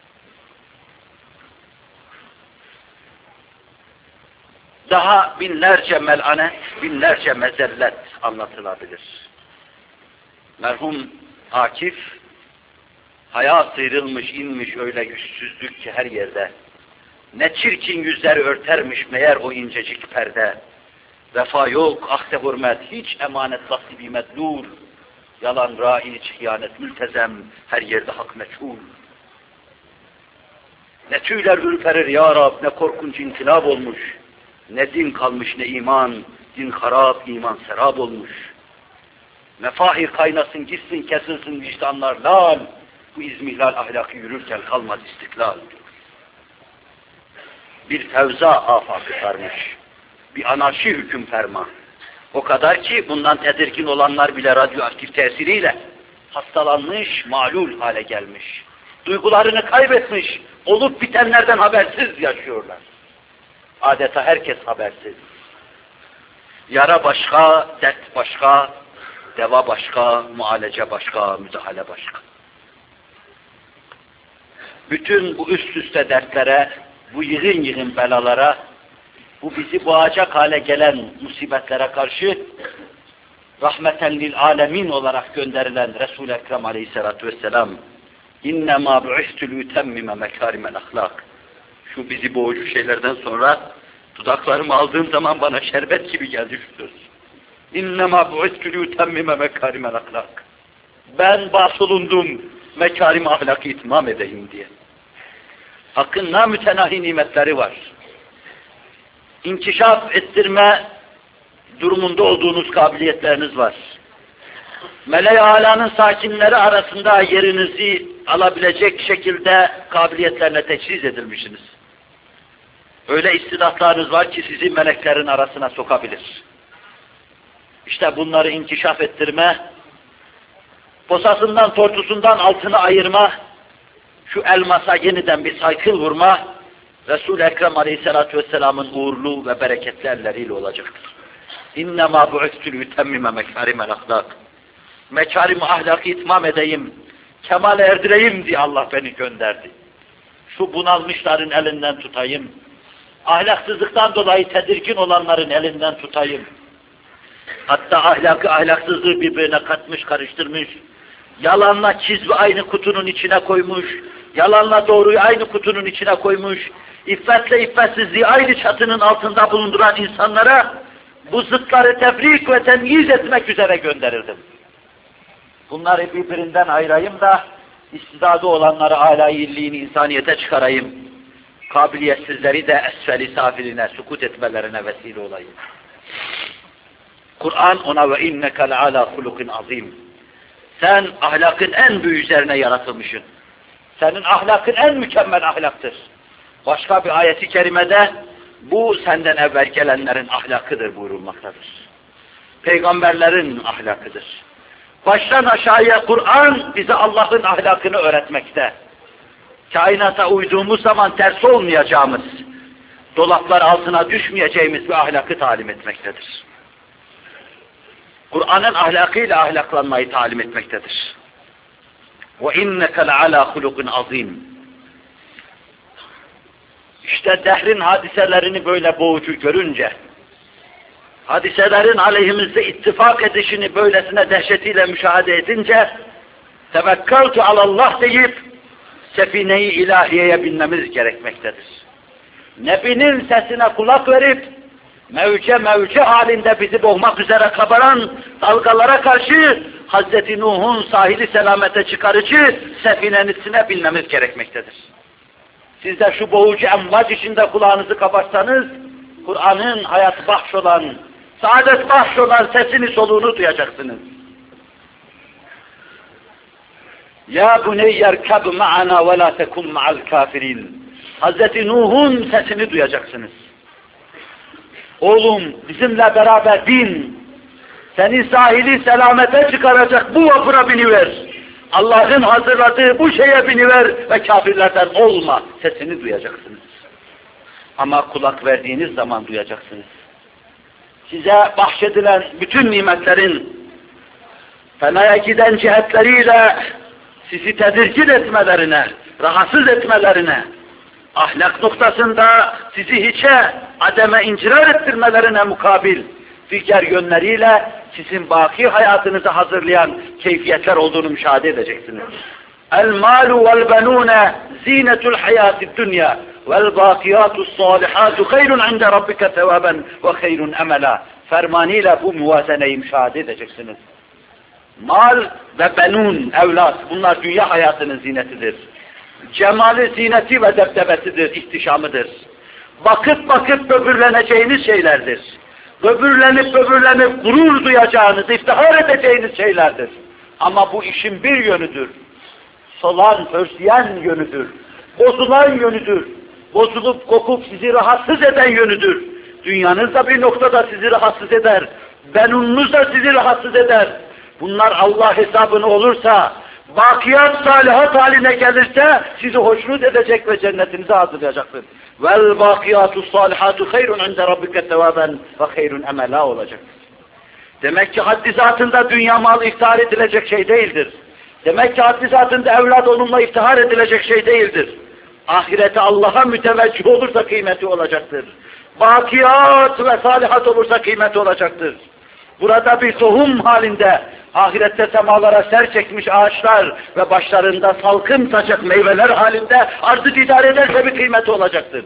Daha binlerce melanet, binlerce mezellet anlatılabilir. Merhum Akif, haya sıyrılmış inmiş öyle yüzsüzlük ki her yerde. Ne çirkin yüzler örtermiş meğer o incecik perde. Vefa yok, ahde hürmet, hiç emanet nasibi medlul. Yalan raiç, hıyanet mültezem, her yerde hak meçhul. Ne tüyler ürperir ya Rab, ne korkunç inkılap olmuş. Ne din kalmış ne iman, din harap, iman serap olmuş. Mefahir kaynasın, gitsin, kesilsin vicdanlar lal. Bu izmihlal ahlakı yürürken kalmaz istiklal. Bir fevza afakı sarmış. Bir anarşi hüküm ferma. O kadar ki bundan tedirgin olanlar bile radyoaktif tesiriyle hastalanmış, malul hale gelmiş. Duygularını kaybetmiş, olup bitenlerden habersiz yaşıyorlar. Adeta herkes habersiz. Yara başka, dert başka, deva başka, mualece başka, müdahale başka. Bütün bu üst üste dertlere, bu yığın yığın belalara, bu bizi boğacak hale gelen musibetlere karşı rahmeten lil alemin olarak gönderilen Resul-i Ekrem Aleyhisselatü Vesselam İnnemâ bu'istü lütemmime mekârimel ahlak. Şu bizi boğucu şeylerden sonra dudaklarımı aldığım zaman bana şerbet gibi geldi şu söz. İnnemâ bu'istü lütemmime mekârimel ahlak. Ben bahsolundum mekârim ahlakı itmam edeyim diye. Hakkın namütenahi nimetleri var. İnkişaf ettirme durumunda olduğunuz kabiliyetleriniz var. Mele-i Alâ'nın sakinleri arasında yerinizi alabilecek şekilde kabiliyetlerle teçhiz edilmişsiniz. Öyle istidatlarınız var ki sizi meleklerin arasına sokabilir. İşte bunları inkişaf ettirme, posasından tortusundan altını ayırma, şu elmasa yeniden bir saykıl vurma, Resul-i Ekrem Aleyhisselatü Vesselam'ın uğurlu ve bereketli elleriyle olacaktır. İnnemâ bu'istü lütemmime mekârimel ahlak. Mekârim-i ahlakı itmam edeyim, kemale erdireyim diye Allah beni gönderdi. Şu bunalmışların elinden tutayım, ahlaksızlıktan dolayı tedirgin olanların elinden tutayım. Hatta ahlakı ahlaksızlığı birbirine katmış, karıştırmış, yalanla kizbi aynı kutunun içine koymuş, yalanla doğruyu aynı kutunun içine koymuş, iffetle iffetsizliği aynı çatının altında bulunduran insanlara bu zıtları tefrik ve temyiz etmek üzere gönderildim. Bunları birbirinden ayırayım da istidadı olanları âlâ-i illiğini insaniyete çıkarayım. Kabiliyetsizleri de esfel-i safiline, sukut etmelerine vesile olayım. Kur'an ona ve inneke le'alâ hulukin azîm. Sen ahlakın en büyük üzerine yaratılmışsın. Senin ahlakın en mükemmel ahlaktır. Başka bir ayeti kerimede bu senden evvel gelenlerin ahlakıdır buyurulmaktadır. Peygamberlerin ahlakıdır. Baştan aşağıya Kur'an bize Allah'ın ahlakını öğretmekte. Kainata uyduğumuz zaman ters olmayacağımız, dolaplar altına düşmeyeceğimiz bir ahlakı talim etmektedir. Kur'an'ın ahlakıyla ahlaklanmayı talim etmektedir. وَاِنَّكَ لَعَلَى خُلُقٍ عَظِيمٍ. İşte dehrin hadiselerini böyle boğucu görünce, hadiselerin aleyhimizde ittifak edişini böylesine dehşetiyle müşahede edince, tevekkaltu alallah deyip, sefine-i ilahiyeye binmemiz gerekmektedir. Nebinin sesine kulak verip, mevce halinde bizi boğmak üzere kabaran dalgalara karşı, Hz. Nuh'un sahili selamete çıkarıcı sefinenisine binmemiz gerekmektedir. Siz de şu boğucu emvac içinde kulağınızı kapatsanız, Kur'an'ın hayat bahş olan, saadet bahş olan sesini soluğunu duyacaksınız. Ya buneyyer kab ma'ana ve la tekun ma'al kafirin. Hz. Nuh'un sesini duyacaksınız. Oğlum bizimle beraber bin, seni sahili selamete çıkaracak bu vapura biniver. Allah'ın hazırladığı bu şeye biniver ve kafirlerden olma sesini duyacaksınız. Ama kulak verdiğiniz zaman duyacaksınız. Size bahşedilen bütün nimetlerin fenaya giden cihetleriyle sizi tedirgin etmelerine, rahatsız etmelerine, ahlak noktasında sizi hiçe, ademe incirar ettirmelerine mukabil diğer yönleriyle sizin baki hayatınızı hazırlayan keyfiyetler olduğunu müşahede edeceksiniz. El-malu vel-benûne zînetul hayâtid dünya vel-bâkiyâtus sâlihâtu hayrun inde rabbike sevâben ve hayrun emela. Fermanıyla bu muvazeneyi müşahede edeceksiniz. Mal ve benun, evlat, bunlar dünya hayatının zinetidir. Cemali zineti ve debdebesidir, ihtişamıdır. Bakıp böbürleneceğiniz şeylerdir. Böbürlenip gurur duyacağınız, iftihar edeceğiniz şeylerdir. Ama bu işin bir yönüdür. Solan, pörsüyen yönüdür. Bozulan yönüdür. Bozulup kokup sizi rahatsız eden yönüdür. Dünyanız da bir noktada sizi rahatsız eder. Benununuz da sizi rahatsız eder. Bunlar Allah hesabını olursa, bakiyat salihat haline gelirse sizi hoşnut edecek ve cennetinize hazırlayacaktır. Vel bakiyatus salihatu hayrun inde rabbike sevaben ve hayrun emela olacaktır. Demek ki haddi zatında dünya malı iftihar edilecek şey değildir. Demek ki haddi zatında evlat onunla iftihar edilecek şey değildir. Ahirete Allah'a müteveccih olursa kıymeti olacaktır. Bakiyat ve salihat olursa kıymeti olacaktır. Burada bir tohum halinde ahirette semalara ser çekmiş ağaçlar ve başlarında salkım saçak meyveler halinde arzı idare ederse bir kıymeti olacaktır.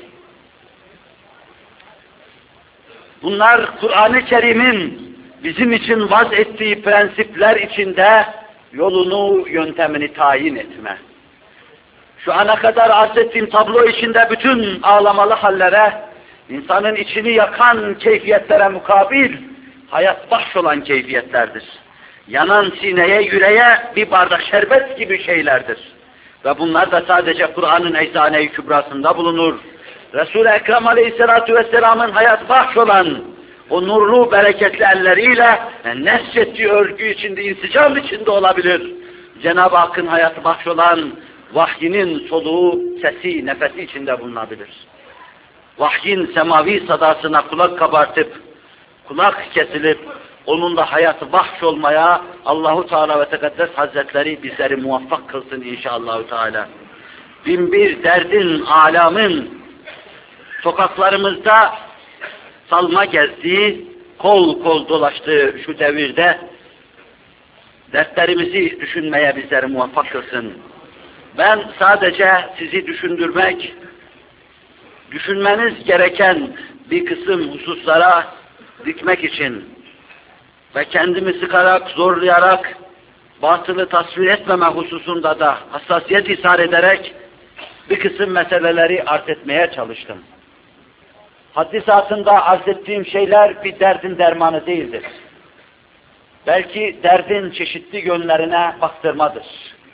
Bunlar Kur'an-ı Kerim'in bizim için vaz ettiği prensipler içinde yolunu, yöntemini tayin etme. Şu ana kadar arz ettiğim tablo içinde bütün ağlamalı hallere, insanın içini yakan keyfiyetlere mukabil, hayat bahş olan keyfiyetlerdir. Yanan sineye, yüreğe bir bardak şerbet gibi şeylerdir. Ve bunlar da sadece Kur'an'ın eczane-i kübrasında bulunur. Resul-i Ekrem Aleyhisselatü Vesselam'ın hayat bahş olan o nurlu, bereketli elleriyle nesçettiği örgü içinde, insicam içinde olabilir. Cenab-ı Hakk'ın hayatı bahş olan vahyinin soluğu, sesi, nefesi içinde bulunabilir. Vahyin semavi sadasına kulak kabartıp, kulak kesilip, onunla hayatı bahş olmaya Allahu Teala ve Tekaddes Hazretleri bizleri muvaffak kılsın inşallah Teala. Binbir derdin, alamın sokaklarımızda salma gezdiği, kol kol dolaştığı şu devirde dertlerimizi düşünmeye bizleri muvaffak kılsın. Ben sadece sizi düşündürmek, düşünmeniz gereken bir kısım hususlara dikmek için ve kendimi sıkarak, zorlayarak, batılı tasvir etmeme hususunda da hassasiyet ishar ederek bir kısım meseleleri arz etmeye çalıştım. Haddi zatında arz ettiğim şeyler bir derdin dermanı değildir. Belki derdin çeşitli yönlerine baktırmadır.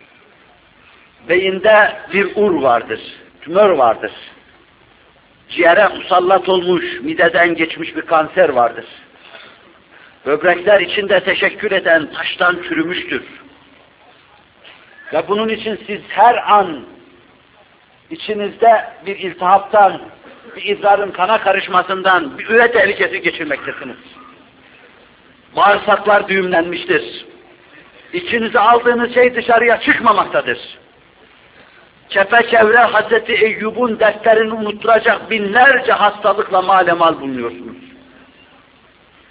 Beyinde bir ur vardır, tümör vardır. Ciğere musallat olmuş, mideden geçmiş bir kanser vardır. Böbrekler içinde teşekkür eden taştan çürümüştür. Ve bunun için siz her an içinizde bir iltihaptan, bir idrarın kana karışmasından, bir üre tehlikesi geçirmektesiniz. Bağırsaklar düğümlenmiştir. İçinize aldığınız şey dışarıya çıkmamaktadır. Çepeçevre Hazreti Eyyub'un dertlerini unutturacak binlerce hastalıkla malemal bulunuyorsunuz.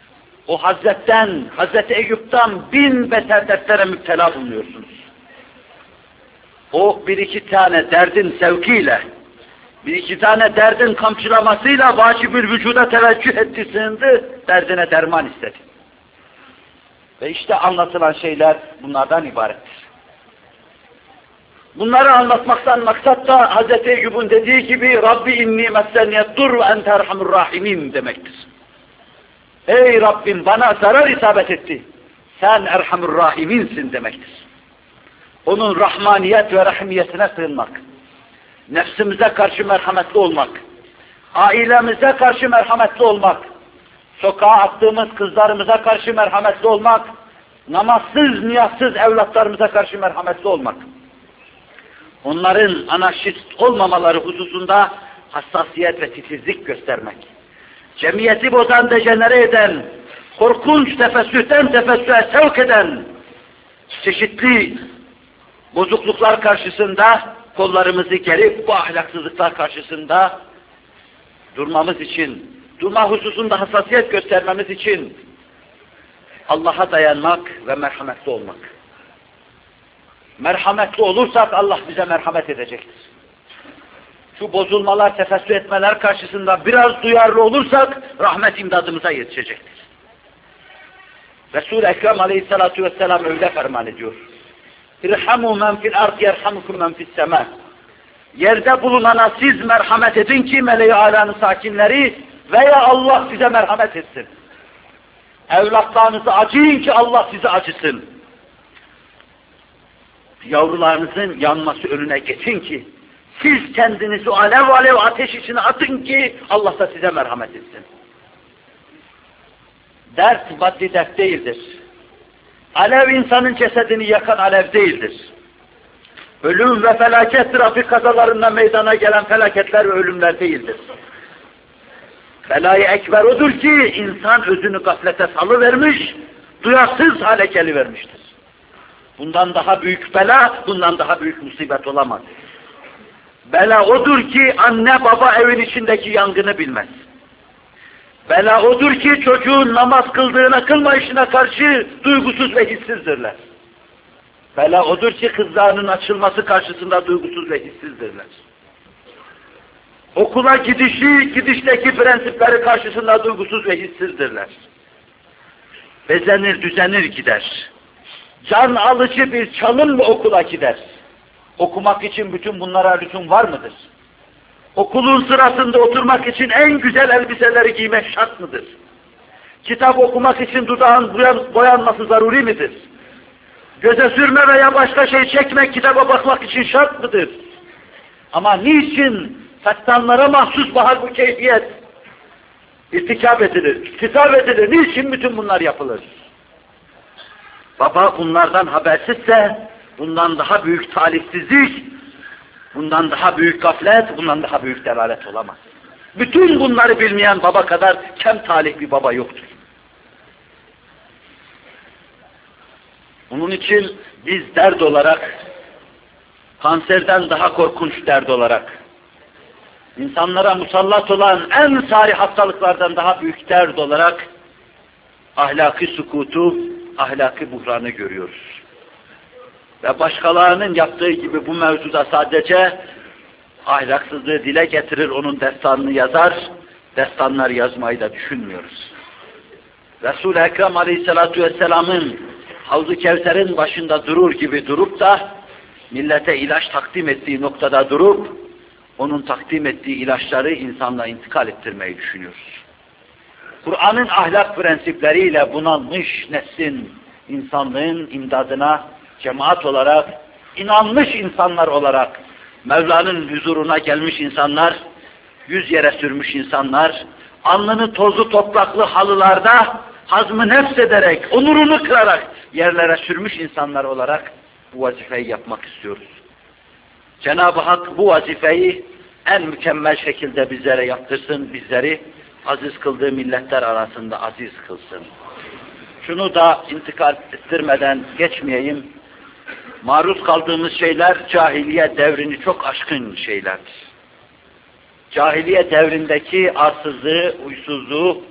o Hazretten, Hazreti Eyüp'ten 1000 beter dertlere müptela bulunuyorsunuz. O bir iki tane derdin sevkiyle, bir iki tane derdin kamçılamasıyla vacibül vücuda teveccüh etti, sığındı, derdine derman istedi. Ve işte anlatılan şeyler bunlardan ibarettir. Bunları anlatmaktan maksat da Hz. Eyyub'un dediği gibi Rabbi inni messenniyettur ve ente erhamur rahimin demektir. Ey Rabbim bana zarar isabet etti, sen erhamur rahiminsin demektir. Onun rahmaniyet ve rahimiyetine sığınmak, nefsimize karşı merhametli olmak, ailemize karşı merhametli olmak, sokağa attığımız kızlarımıza karşı merhametli olmak, namazsız, niyazsız evlatlarımıza karşı merhametli olmak, onların anarşist olmamaları hususunda hassasiyet ve titizlik göstermek, cemiyeti bozan, dejenere eden, korkunç tefessühten tefessühe sevk eden çeşitli bozukluklar karşısında kollarımızı gerip bu ahlaksızlıklar karşısında durmamız için, durma hususunda hassasiyet göstermemiz için Allah'a dayanmak ve merhametli olmak. Merhametli olursak Allah bize merhamet edecektir. Şu bozulmalar, tefessü etmeler karşısında biraz duyarlı olursak rahmet imdadımıza yetişecektir. Resul-i Ekrem aleyhissalatu vesselam öyle ferman ediyor. İrhamu men fil ard yerhamukum men fis sema. Yerde bulunana siz merhamet edin ki meleği alanın sakinleri veya Allah size merhamet etsin. Evlatlarınızı acıyın ki Allah size acısın. Yavrularınızın yanması önüne geçin ki siz kendinizi alev alev ateş içine atın ki Allah da size merhamet etsin. Dert maddi dert değildir. Alev insanın cesedini yakan alev değildir. Ölüm ve felaket trafik kazalarında meydana gelen felaketler ve ölümler değildir. Belayı ekber odur ki insan özünü gaflete salıvermiş, duyarsız hale gelivermiştir. Bundan daha büyük bela, bundan daha büyük musibet olamaz. Bela odur ki anne baba evin içindeki yangını bilmez. Bela odur ki çocuğun namaz kıldığına kılmayışına karşı duygusuz ve hissizdirler. Bela odur ki kızlarının açılması karşısında duygusuz ve hissizdirler. Okula gidişi, gidişteki prensipleri karşısında duygusuz ve hissizdirler. Bezenir, düzenir gider. Can alıcı bir çalın mı okula gider? Okumak için bütün bunlara lüzum var mıdır? Okulun sırasında oturmak için en güzel elbiseleri giymek şart mıdır? Kitap okumak için dudağın boyanması zaruri midir? Göze sürme veya başka şey çekmek, kitaba bakmak için şart mıdır? Ama niçin fettanlara mahsus bahar bu keyfiyet irtikap edilir, hitap edilir? Niçin bütün bunlar yapılır? Baba bunlardan habersizse, bundan daha büyük talihsizlik, bundan daha büyük gaflet, bundan daha büyük delalet olamaz. Bütün bunları bilmeyen baba kadar kem talih bir baba yoktur. Bunun için biz dert olarak, kanserden daha korkunç dert olarak, insanlara musallat olan en sari hastalıklardan daha büyük dert olarak, ahlaki sükutu, ahlaki buhranı görüyoruz. Ve başkalarının yaptığı gibi bu mevzuda sadece ahlaksızlığı dile getirir, onun destanını yazar, destanlar yazmayı da düşünmüyoruz. Resul-i Ekrem aleyhissalatu vesselamın Havz-ı Kevser'in başında durur gibi durup da millete ilaç takdim ettiği noktada durup onun takdim ettiği ilaçları insanla intikal ettirmeyi düşünüyoruz. Kur'an'ın ahlak prensipleriyle bunalmış neslin, insanlığın imdadına cemaat olarak, inanmış insanlar olarak, Mevla'nın huzuruna gelmiş insanlar, yüz yere sürmüş insanlar, alnını tozlu topraklı halılarda hazmı nefsederek, onurunu kırarak yerlere sürmüş insanlar olarak bu vazifeyi yapmak istiyoruz. Cenab-ı Hak bu vazifeyi en mükemmel şekilde bizlere yaptırsın, bizleri aziz kıldığı milletler arasında aziz kılsın. Şunu da intikal ettirmeden geçmeyeyim. Maruz kaldığımız şeyler cahiliye devrini çok aşkın şeylerdir. Cahiliye devrindeki arsızlığı, uysuzluğu,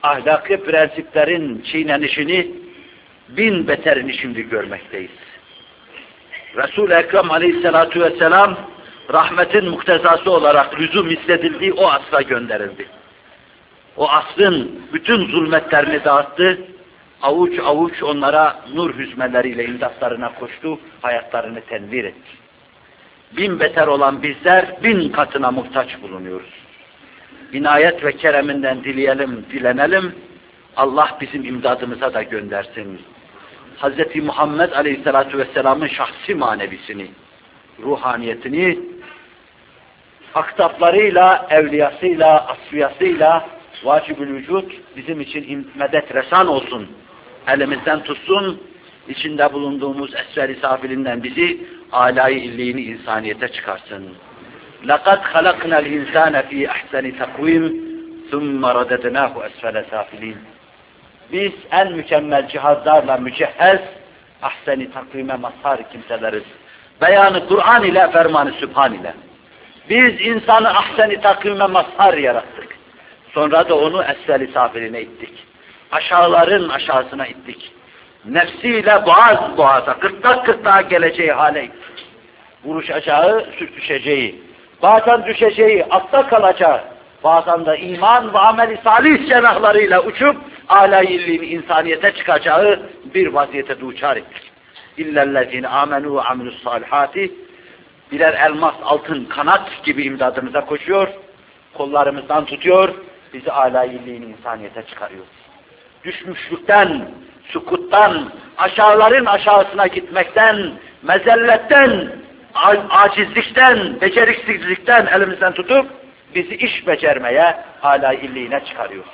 ahlaki prensiplerin çiğnenişini bin beterini şimdi görmekteyiz. Resul-i Ekrem Aleyhisselatu Vesselam rahmetin muktezası olarak lüzum hissedildiği o asra gönderildi. O asrın bütün zulmetlerini dağıttı, avuç avuç onlara nur hüzmeleriyle imdatlarına koştu, hayatlarını tenvir etti. Bin beter olan bizler bin katına muhtaç bulunuyoruz. İnayet ve kereminden dilenelim, Allah bizim imdadımıza da göndersin. Hz. Muhammed Aleyhisselatü Vesselam'ın şahsi manevisini, ruhaniyetini, aktaplarıyla, evliyasıyla, asfiyasıyla vacib-ül vücut bizim için medet resan olsun. Elimizden tutsun, içinde bulunduğumuz esver-i safilinden bizi âlâ-i illiğini insaniyete çıkarsın. لَقَدْ خَلَقْنَا الْاِنْسَانَ ف۪ي اَحْسَنِ تَقْوِيمٍ ثُمَّ رَدَدْنَاهُ اَسْفَلَ سَافِلِينَ. Biz en mükemmel cihazlarla mücehhez, ahsen-i takvime mazhar kimseleriz. Beyanı Kur'an ile, fermanı Sübhan ile. Biz insanı ahsen-i takvime mazhar yarattık. Sonra da onu esfel-i safiline ittik. Aşağıların aşağısına ittik. Nefsiyle boğaz boğaza, gırtlak gırtlağa geleceği hale ittik. Vuruşacağı, sürtüşeceği, bazen düşeceği, altta kalacağı, bazen de iman ve amel-i salih cenahlarıyla uçup âlâ-i illiğini insaniyete çıkacağı bir vaziyete duçar ettik. İllellezîne âmenû ve amilussâlihâti, birer elmas, altın, kanat gibi imdadımıza koşuyor, kollarımızdan tutuyor, bizi âlâ-i illiğini insaniyete çıkarıyor. Düşmüşlükten, sukuttan, aşağıların aşağısına gitmekten, mezelletten, acizlikten, beceriksizlikten elimizden tutup bizi iş becermeye, âlâ-i illiğine çıkarıyor.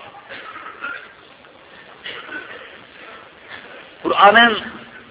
Kur'an'ın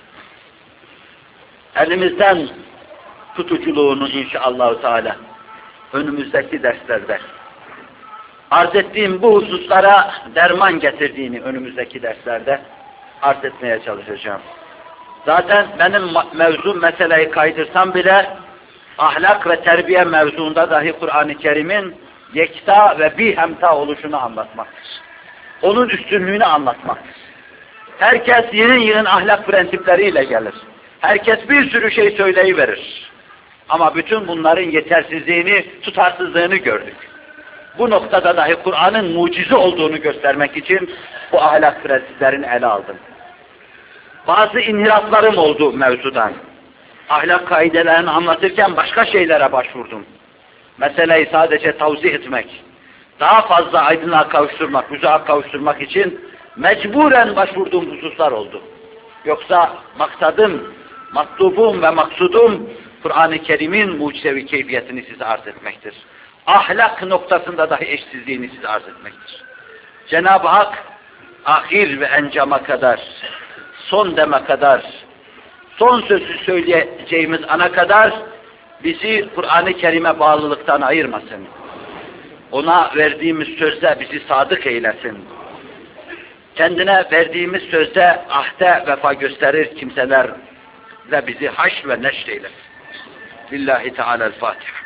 elimizden tutuculuğunu inşallah Teala önümüzdeki derslerde arz ettiğim bu hususlara derman getirdiğini önümüzdeki derslerde arz etmeye çalışacağım. Zaten benim mevzu meseleyi kaydırsam bile ahlak ve terbiye mevzuunda dahi Kur'an-ı Kerim'in yekta ve bihemta oluşunu anlatmaktır. Onun üstünlüğünü anlatmaktır. Herkes yığın ahlak prensipleriyle gelir. Herkes bir sürü şey söyleyiverir. Ama bütün bunların yetersizliğini, tutarsızlığını gördük. Bu noktada dahi Kur'an'ın mucize olduğunu göstermek için bu ahlak prensiplerini ele aldım. Bazı inhiraflarım oldu mevzudan. Ahlak kaidelerini anlatırken başka şeylere başvurdum. Meseleyi sadece tavzih etmek, daha fazla aydınlığa kavuşturmak, huzuğa kavuşturmak için mecburen başvurduğum hususlar oldu. Yoksa maksadım, matlubum ve maksudum Kur'an-ı Kerim'in mucizevi keyfiyetini size arz etmektir. Ahlak noktasında dahi eşsizliğini size arz etmektir. Cenab-ı Hak ahir ve encama kadar, son deme kadar, son sözü söyleyeceğimiz ana kadar bizi Kur'an-ı Kerim'e bağlılıktan ayırmasın. Ona verdiğimiz sözde bizi sadık eylesin. Kendine verdiğimiz sözde ahde vefa gösterir kimselerle bizi haşr ve neşr eylesin. Lillahi Teala'l-Fatiha.